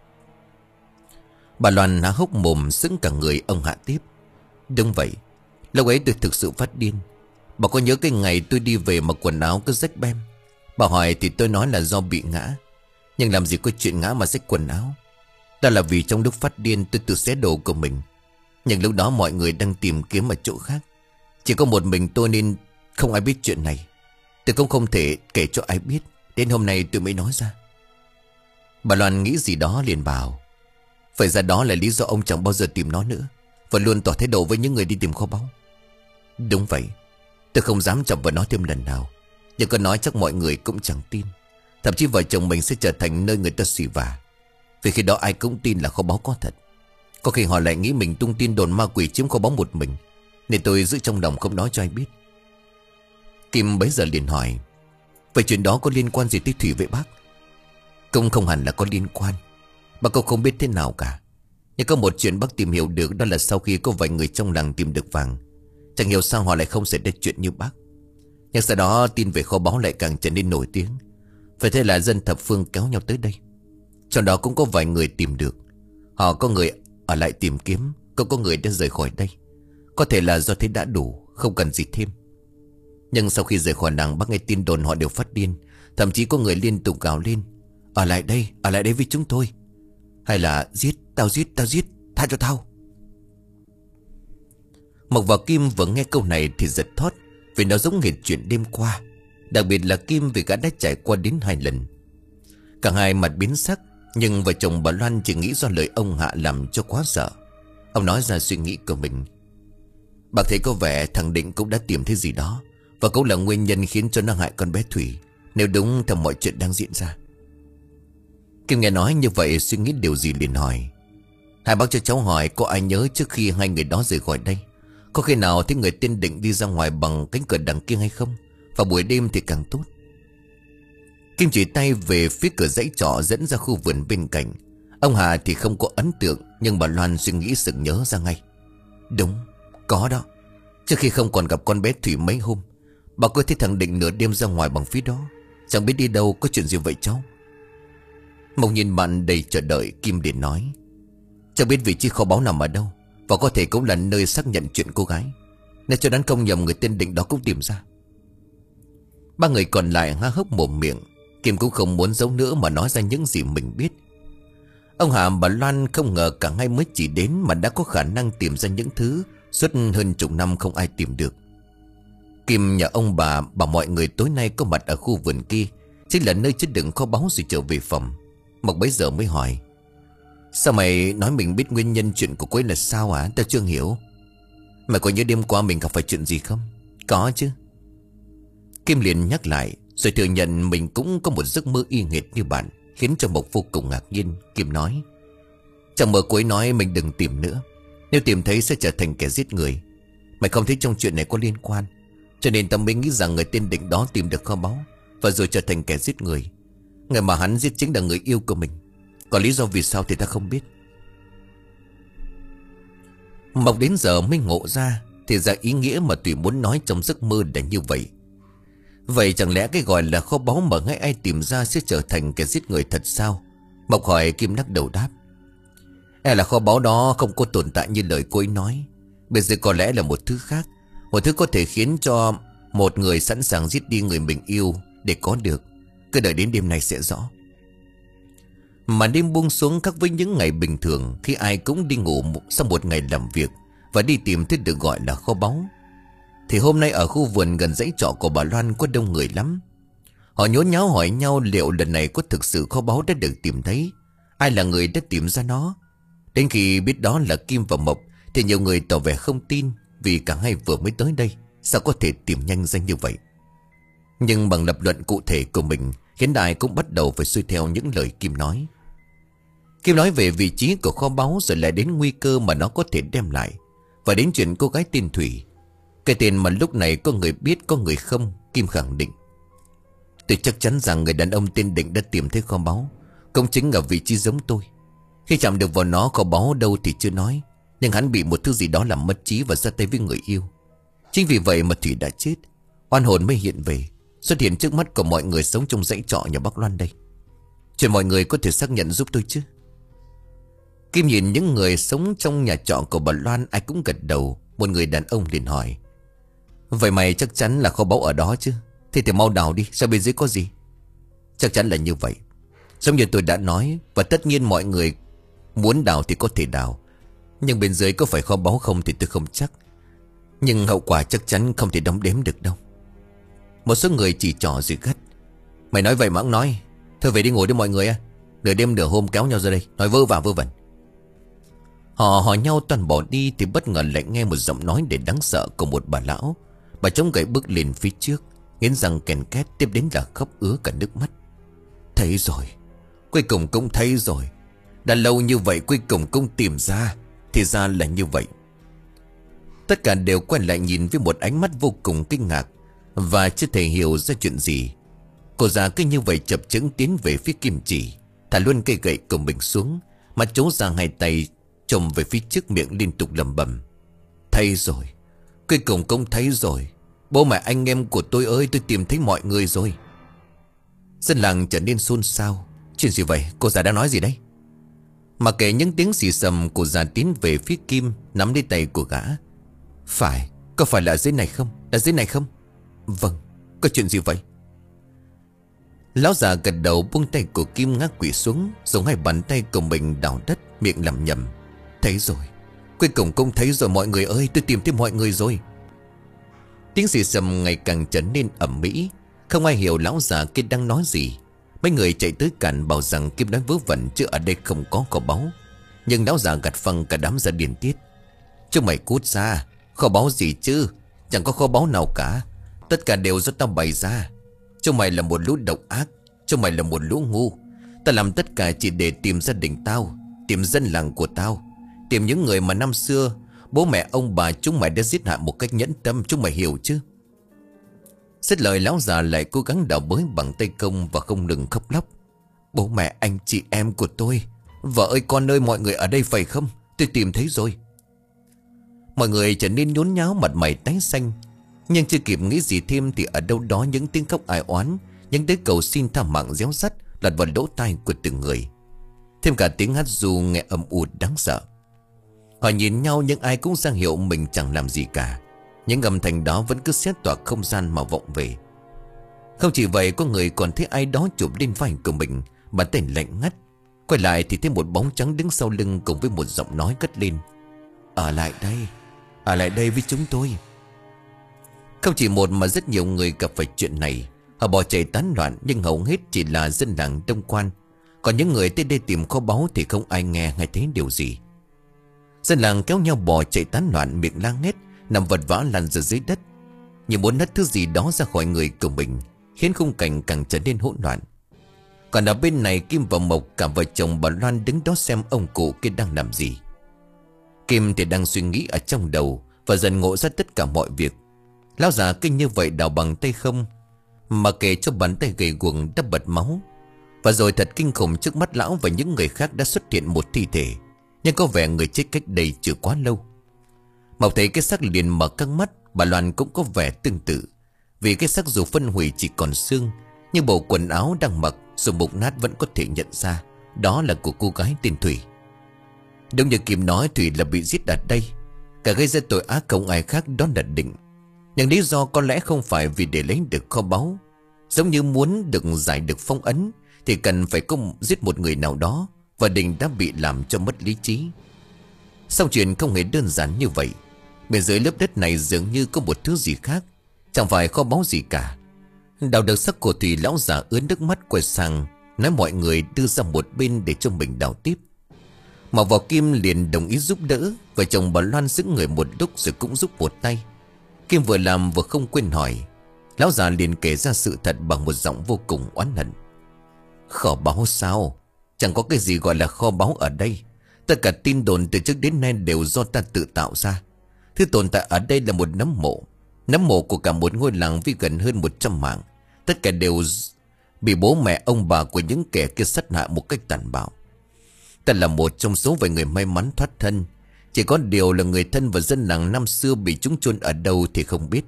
Bà Loan há hốc mồm sững cả người. Ông Hạ tiếp. Đúng vậy, lúc ấy tôi thực sự phát điên. Bà có nhớ cái ngày tôi đi về mà quần áo cứ rách bem? Bà hỏi thì tôi nói là do bị ngã. Nhưng làm gì có chuyện ngã mà rách quần áo. Đó là vì trong lúc phát điên tôi tự xé đồ của mình. Nhưng lúc đó mọi người đang tìm kiếm ở chỗ khác, chỉ có một mình tôi nên không ai biết chuyện này. Tôi cũng không thể kể cho ai biết. Đến hôm nay tôi mới nói ra. Bà Loan nghĩ gì đó liền bảo. Phải ra đó là lý do ông chẳng bao giờ tìm nó nữa, và luôn tỏ thái độ với những người đi tìm kho báu. Đúng vậy, tôi không dám chọc vào nó thêm lần nào. Nhưng có nói chắc mọi người cũng chẳng tin. Thậm chí vợ chồng mình sẽ trở thành nơi người ta xỉ vả. Vì khi đó ai cũng tin là kho báu có thật. Có khi họ lại nghĩ mình tung tin đồn ma quỷ chiếm kho báu một mình, nên tôi giữ trong lòng không nói cho ai biết. Kim bấy giờ liền hỏi. Vậy chuyện đó có liên quan gì tới Thủy vậy bác? Cũng không hẳn là có liên quan. Bà cậu không biết thế nào cả. Nhưng có một chuyện bác tìm hiểu được, đó là sau khi có vài người trong làng tìm được vàng, chẳng hiểu sao họ lại không xảy ra chuyện như bác. Nhưng sau đó tin về kho báu lại càng trở nên nổi tiếng. Phải thế là dân thập phương kéo nhau tới đây. Trong đó cũng có vài người tìm được. Họ có người ở lại tìm kiếm, cũng có người đã rời khỏi đây. Có thể là do thấy đã đủ, không cần gì thêm. Nhưng sau khi rời khỏi làng, bác nghe tin đồn họ đều phát điên. Thậm chí có người liên tục gào lên. Ở lại đây, ở lại đây với chúng tôi. Hay là giết, tao giết, tao giết, tha cho tao. Mộc và Kim vừa nghe câu này thì giật thót, vì nó giống hệt chuyện đêm qua. Đặc biệt là Kim vì gã đã trải qua đến hai lần. Cả hai mặt biến sắc, Nhưng vợ chồng bà Loan chỉ nghĩ do lời ông Hạ làm cho quá sợ. Ông nói ra suy nghĩ của mình. Bà thấy có vẻ thằng Định cũng đã tìm thấy gì đó, và cũng là nguyên nhân khiến cho nó hại con bé Thủy, nếu đúng theo mọi chuyện đang diễn ra. Kim nghe nói như vậy suy nghĩ điều gì liền hỏi. Hai bác cho cháu hỏi có ai nhớ trước khi hai người đó rời khỏi đây, có khi nào thấy người tên Định đi ra ngoài bằng cánh cửa đằng kia hay không? Và buổi đêm thì càng tốt. Kim chỉ tay về phía cửa dãy trọ dẫn ra khu vườn bên cạnh. Ông Hà thì không có ấn tượng, nhưng bà Loan suy nghĩ sực nhớ ra ngay. Đúng, có đó. Trước khi không còn gặp con bé Thủy mấy hôm, bà có thấy thằng Định nửa đêm ra ngoài bằng phía đó. Chẳng biết đi đâu, có chuyện gì vậy cháu? Mộc nhìn bạn đầy chờ đợi, Kim liền nói. Chẳng biết vị trí kho báu nằm ở đâu, và có thể cũng là nơi xác nhận chuyện cô gái. Nếu cho đoán không nhầm, người tên Định đó cũng tìm ra. Ba người còn lại há hốc mồm miệng. Kim cũng không muốn giấu nữa mà nói ra những gì mình biết. Ông Hà bà Loan không ngờ cả hai mới chỉ đến mà đã có khả năng tìm ra những thứ suốt hơn chục năm không ai tìm được. Kim nhờ ông bà bảo mọi người tối nay có mặt ở khu vườn kia, chính là nơi chứa đựng kho báu rồi trở về phòng. Mộc bấy giờ mới hỏi. Sao mày nói mình biết nguyên nhân chuyện của cô ấy là sao hả? Tao chưa hiểu. Mày có nhớ đêm qua mình gặp phải chuyện gì không? Có chứ. Kim liền nhắc lại, rồi thừa nhận mình cũng có một giấc mơ y hệt như bạn, khiến cho Mộc vô cùng ngạc nhiên. Kim nói. Trong mơ cô ấy nói mình đừng tìm nữa, nếu tìm thấy sẽ trở thành kẻ giết người. Mày không thấy trong chuyện này có liên quan, cho nên tao mới nghĩ rằng người tên Định đó tìm được kho báu và rồi trở thành kẻ giết người. Người mà hắn giết chính là người yêu của mình. Còn lý do vì sao thì ta không biết. Mộc đến giờ mới ngộ ra, thì ra ý nghĩa mà Thủy muốn nói trong giấc mơ là như vậy. Vậy chẳng lẽ cái gọi là kho báu mà ngay ai tìm ra sẽ trở thành kẻ giết người thật sao? Mộc hỏi. Kim lắc đầu đáp. E là kho báu đó không có tồn tại như lời cô ấy nói. Bây giờ có lẽ là một thứ khác, một thứ có thể khiến cho một người sẵn sàng giết đi người mình yêu để có được. Cứ đợi đến đêm nay sẽ rõ. Mà đêm buông xuống khác với những ngày bình thường, khi ai cũng đi ngủ sau một ngày làm việc và đi tìm thứ được gọi là kho báu, thì hôm nay ở khu vườn gần dãy trọ của bà Loan có đông người lắm. Họ nhốn nháo hỏi nhau liệu lần này có thực sự kho báu đã được tìm thấy, ai là người đã tìm ra nó. Đến khi biết đó là Kim và Mộc thì nhiều người tỏ vẻ không tin, vì cả hai vừa mới tới đây, sao có thể tìm nhanh danh như vậy. Nhưng bằng lập luận cụ thể của mình khiến ai cũng bắt đầu phải xuôi theo những lời Kim nói. Kim nói về vị trí của kho báu, rồi lại đến nguy cơ mà nó có thể đem lại, và đến chuyện cô gái tên Thủy. Cái tên mà lúc này có người biết có người không. Kim khẳng định. Tôi chắc chắn rằng người đàn ông tên Định đã tìm thấy kho báu, cũng chính ở vị trí giống tôi. Khi chạm được vào nó, kho báu đâu thì chưa nói, nhưng hắn bị một thứ gì đó làm mất trí và ra tay với người yêu. Chính vì vậy mà Thủy đã chết, oan hồn mới hiện về, xuất hiện trước mắt của mọi người sống trong dãy trọ nhà bác Loan đây. Chuyện mọi người có thể xác nhận giúp tôi chứ? Kim nhìn những người sống trong nhà trọ của bà Loan, ai cũng gật đầu. Một người đàn ông liền hỏi. Vậy mày chắc chắn là kho báu ở đó chứ? Thế thì mau đào đi, sao bên dưới có gì? Chắc chắn là như vậy, giống như tôi đã nói. Và tất nhiên mọi người muốn đào thì có thể đào, nhưng bên dưới có phải kho báu không thì tôi không chắc. Nhưng hậu quả chắc chắn không thể đong đếm được đâu. Một số người chỉ trỏ rồi gắt. Mày nói vậy mà cũng nói. Thôi về đi ngủ đi mọi người à. Nửa đêm nửa hôm kéo nhau ra đây nói vơ vả vơ vẩn. Họ hỏi nhau toàn bỏ đi thì bất ngờ lại nghe một giọng nói để đáng sợ của một bà lão. Bà chống gậy bước lên phía trước, nghiến răng kèn két, tiếp đến là khóc ứa cả nước mắt. Thấy rồi, cuối cùng cũng thấy rồi. Đã lâu như vậy cuối cùng cũng tìm ra. Thì ra là như vậy. Tất cả đều quay lại nhìn với một ánh mắt vô cùng kinh ngạc, và chưa thể hiểu ra chuyện gì. Cô già cứ như vậy chập chững tiến về phía Kim Chỉ, thả luôn cây gậy của mình xuống, mà trố ra hai tay chồm về phía trước, miệng liên tục lẩm bẩm. Thấy rồi, cuối cùng cũng thấy rồi. Bố mẹ anh em của tôi ơi, tôi tìm thấy mọi người rồi. Dân làng trở nên xôn xao. Chuyện gì vậy, cô già đã nói gì đấy? Mà kể những tiếng xì xầm, cô già tiến về phía Kim, nắm lấy tay của gã. Phải, có phải là dưới này không? Là dưới này không? Vâng, có chuyện gì vậy? Lão già gật đầu, buông tay của Kim, ngã quỵ xuống, dùng hai bàn tay của mình đào đất, miệng lẩm nhẩm. Thấy rồi, cuối cùng cũng thấy rồi mọi người ơi, tôi tìm thấy mọi người rồi. Tiếng xì xầm ngày càng trở nên ầm ĩ, không ai hiểu lão già kia đang nói gì. Mấy người chạy tới cản bảo rằng Kim nói vớ vẩn chứ ở đây không có kho báu. Nhưng lão già gạt phăng cả đám ra điên tiết. Chứ mày cút ra, kho báu gì chứ? Chẳng có kho báu nào cả. Tất cả đều do tao bày ra. Chứ mày là một lũ độc ác. Chứ mày là một lũ ngu. Tao làm tất cả chỉ để tìm gia đình tao, tìm dân làng của tao, tìm những người mà năm xưa bố mẹ ông bà chúng mày đã giết hại một cách nhẫn tâm. Chúng mày hiểu chứ? Xét lời lão già lại cố gắng đào bới bằng tay công và không ngừng khóc lóc. Bố mẹ anh chị em của tôi, vợ ơi con ơi, mọi người ở đây phải không? Tôi tìm thấy rồi. Mọi người trở nên nhốn nháo, mặt mày tái xanh. Nhưng chưa kịp nghĩ gì thêm thì ở đâu đó những tiếng khóc ai oán, những tiếng cầu xin tha mạng réo rắt lọt vào lỗ tai của từng người. Thêm cả tiếng hát ru nghe âm u đáng sợ. Họ nhìn nhau nhưng ai cũng ra hiệu mình chẳng làm gì cả. Những âm thanh đó vẫn cứ xé toạc không gian mà vọng về. Không chỉ vậy, có người còn thấy ai đó chụp lên vai của mình, bàn tay lạnh ngắt. Quay lại thì thấy một bóng trắng đứng sau lưng cùng với một giọng nói cất lên: Ở lại đây, ở lại đây với chúng tôi. Không chỉ một mà rất nhiều người gặp phải chuyện này. Họ bỏ chạy tán loạn, nhưng hầu hết chỉ là dân làng Đông Quan. Còn những người tới đây tìm kho báu thì không ai nghe hay thấy điều gì. Dân làng kéo nhau bỏ chạy tán loạn, miệng la hét, nằm vật vã lăn ra dưới đất, như muốn hất thứ gì đó ra khỏi người của mình, khiến khung cảnh càng trở nên hỗn loạn. Còn ở bên này, Kim và Mộc, cả vợ chồng bà Loan đứng đó xem ông cụ kia đang làm gì. Kim thì đang suy nghĩ ở trong đầu và dần ngộ ra tất cả mọi việc. Lão già kinh như vậy đào bằng tay không, mà kể cho bàn tay gầy guồng đã bật máu. Và rồi thật kinh khủng, trước mắt lão và những người khác đã xuất hiện một thi thể, nhưng có vẻ người chết cách đây chưa quá lâu. Mộc thấy cái xác liền mở căng mắt. Bà Loan cũng có vẻ tương tự, vì cái xác dù phân hủy chỉ còn xương, nhưng bộ quần áo đang mặc dù mục nát vẫn có thể nhận ra đó là của cô gái tên Thủy. Đúng như Kim nói, Thủy là bị giết ở đây. Cả gây ra tội ác không ai khác đó là Định. Nhưng lý do có lẽ không phải vì để lấy được kho báu. Giống như muốn được giải được phong ấn thì cần phải có giết một người nào đó, và Định đã bị làm cho mất lý trí. Song chuyện không hề đơn giản như vậy. Bên dưới lớp đất này dường như có một thứ gì khác, chẳng phải kho báu gì cả. Đào được xác của Thủy, lão già ướt nước mắt quay sang nói mọi người đưa ra một bên để cho mình đào tiếp. Mộc và Kim liền đồng ý giúp đỡ. Vợ chồng bà Loan giữ người một lúc rồi cũng giúp một tay. Kim vừa làm vừa không quên hỏi. Lão già liền kể ra sự thật bằng một giọng vô cùng oán hận. Kho báu sao? Chẳng có cái gì gọi là kho báu ở đây. Tất cả tin đồn từ trước đến nay đều do ta tự tạo ra. Thứ tồn tại ở đây là một nấm mộ. Nấm mộ của cả một ngôi làng với gần hơn một trăm mạng. Tất cả đều bị bố mẹ ông bà của những kẻ kia sát hại một cách tàn bạo. Ta là một trong số vài người may mắn thoát thân. Chỉ có điều là người thân và dân làng năm xưa bị chúng chôn ở đâu thì không biết.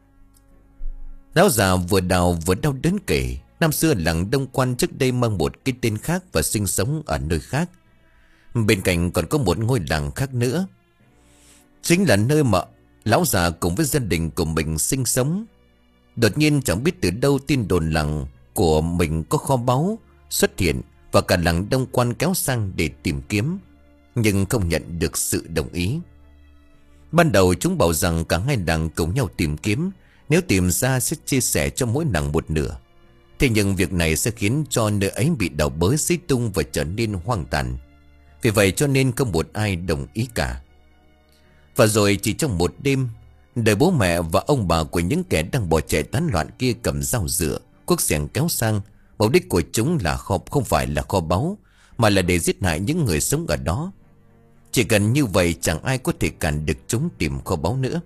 Lão già vừa đào vừa đau đớn kể. Năm xưa làng Đông Quan trước đây mang một cái tên khác và sinh sống ở nơi khác. Bên cạnh còn có một ngôi làng khác nữa, chính là nơi mà lão già cùng với gia đình của mình sinh sống. Đột nhiên chẳng biết từ đâu tin đồn làng của mình có kho báu xuất hiện, và cả làng Đông Quan kéo sang để tìm kiếm, nhưng không nhận được sự đồng ý. Ban đầu chúng bảo rằng cả hai làng cùng nhau tìm kiếm, nếu tìm ra sẽ chia sẻ cho mỗi làng một nửa. Thế nhưng việc này sẽ khiến cho nơi ấy bị đào bới xới tung và trở nên hoang tàn. Vì vậy cho nên không một ai đồng ý cả. Và rồi chỉ trong một đêm, đời bố mẹ và ông bà của những kẻ đang bỏ chạy tán loạn kia cầm dao dựa, cuốc xẻng kéo sang. Mục đích của chúng là kho, không phải là kho báu, mà là để giết hại những người sống ở đó. Chỉ cần như vậy chẳng ai có thể cản được chúng tìm kho báu nữa.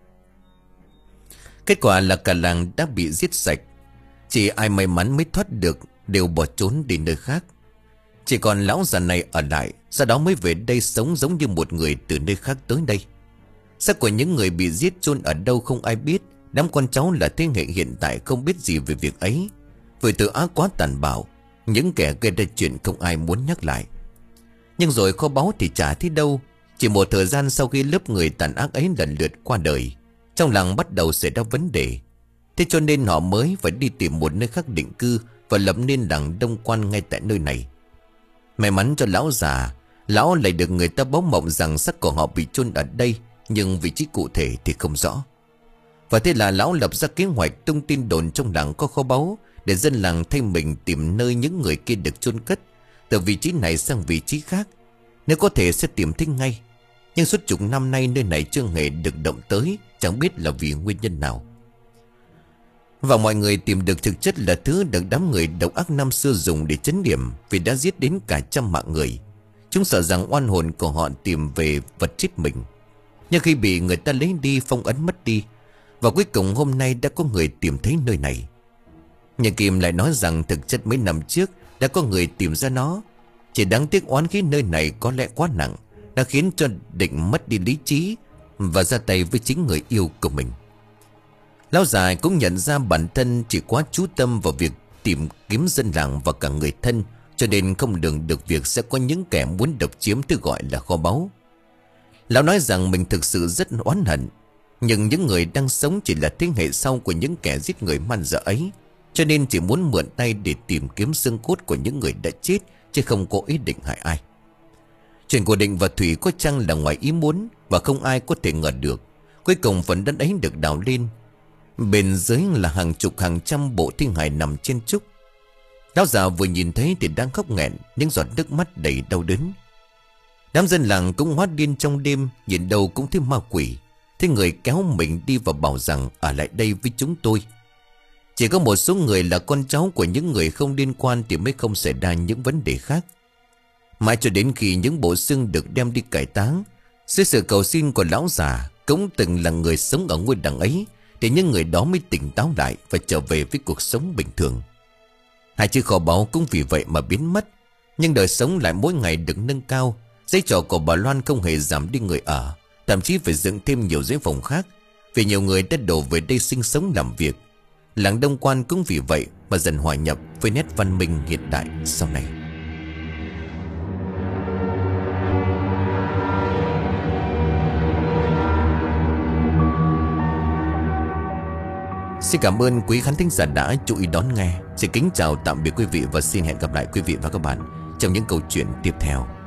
Kết quả là cả làng đã bị giết sạch. Chỉ ai may mắn mới thoát được đều bỏ trốn đi nơi khác. Chỉ còn lão già này ở lại, sau đó mới về đây sống giống như một người từ nơi khác tới đây. Xác của những người bị giết chôn ở đâu không ai biết. Đám con cháu là thế hệ hiện tại không biết gì về việc ấy. Vì tội ác quá tàn bạo, những kẻ gây ra chuyện không ai muốn nhắc lại. Nhưng rồi kho báu thì chả thấy đâu. Chỉ một thời gian sau khi lớp người tàn ác ấy lần lượt qua đời, trong làng bắt đầu xảy ra vấn đề. Thế cho nên họ mới phải đi tìm một nơi khác định cư và lập nên làng Đông Quan ngay tại nơi này. May mắn cho lão già, lão lại được người ta báo mộng rằng xác của họ bị chôn ở đây, nhưng vị trí cụ thể thì không rõ. Và thế là lão lập ra kế hoạch tung tin đồn trong làng có kho báu để dân làng thay mình tìm nơi những người kia được chôn cất, từ vị trí này sang vị trí khác. Nếu có thể sẽ tìm thấy ngay. Nhưng suốt chục năm nay nơi này chưa hề được động tới, chẳng biết là vì nguyên nhân nào. Và mọi người tìm được thực chất là thứ được đám người độc ác năm xưa dùng để trấn điểm, vì đã giết đến cả trăm mạng người. Chúng sợ rằng oan hồn của họ tìm về vật chết mình. Nhưng khi bị người ta lấy đi, phong ấn mất đi, và cuối cùng hôm nay đã có người tìm thấy nơi này. Nhà Kim lại nói rằng thực chất mấy năm trước đã có người tìm ra nó. Chỉ đáng tiếc oán khí nơi này có lẽ quá nặng, đã khiến cho Định mất đi lý trí và ra tay với chính người yêu của mình. Lão già cũng nhận ra bản thân chỉ quá chú tâm vào việc tìm kiếm dân làng và cả người thân, cho nên không lường được việc sẽ có những kẻ muốn độc chiếm thứ gọi là kho báu. Lão nói rằng mình thực sự rất oán hận, nhưng những người đang sống chỉ là thế hệ sau của những kẻ giết người man dợ ấy, cho nên chỉ muốn mượn tay để tìm kiếm xương cốt của những người đã chết, chứ không có ý định hại ai. Chuyện của Định và Thủy có chăng là ngoài ý muốn, và không ai có thể ngờ được. Cuối cùng phần đất ấy được đào lên, bên dưới là hàng chục hàng trăm bộ thi hài nằm trên trúc. Lão già vừa nhìn thấy thì đang khóc nghẹn, những giọt nước mắt đầy đau đớn. Đám dân làng cũng hóa điên trong đêm, nhìn đâu cũng thấy ma quỷ. Thế người kéo mình đi và bảo rằng ở lại đây với chúng tôi. Chỉ có một số người là con cháu của những người không liên quan thì mới không xảy ra những vấn đề khác. Mãi cho đến khi những bộ xương được đem đi cải táng, dưới sự cầu xin của lão già cũng từng là người sống ở ngôi đằng ấy, thì những người đó mới tỉnh táo lại và trở về với cuộc sống bình thường. Hai chiếc kho báu cũng vì vậy mà biến mất, nhưng đời sống lại mỗi ngày được nâng cao. Giấy trọ của bà Loan không hề giảm đi người ở, thậm chí phải dựng thêm nhiều dãy phòng khác, vì nhiều người đã đổ về đây sinh sống làm việc. Làng Đông Quan cũng vì vậy mà dần hòa nhập với nét văn minh hiện đại sau này. Xin cảm ơn quý khán thính giả đã chú ý đón nghe. Xin kính chào tạm biệt quý vị và xin hẹn gặp lại quý vị và các bạn trong những câu chuyện tiếp theo.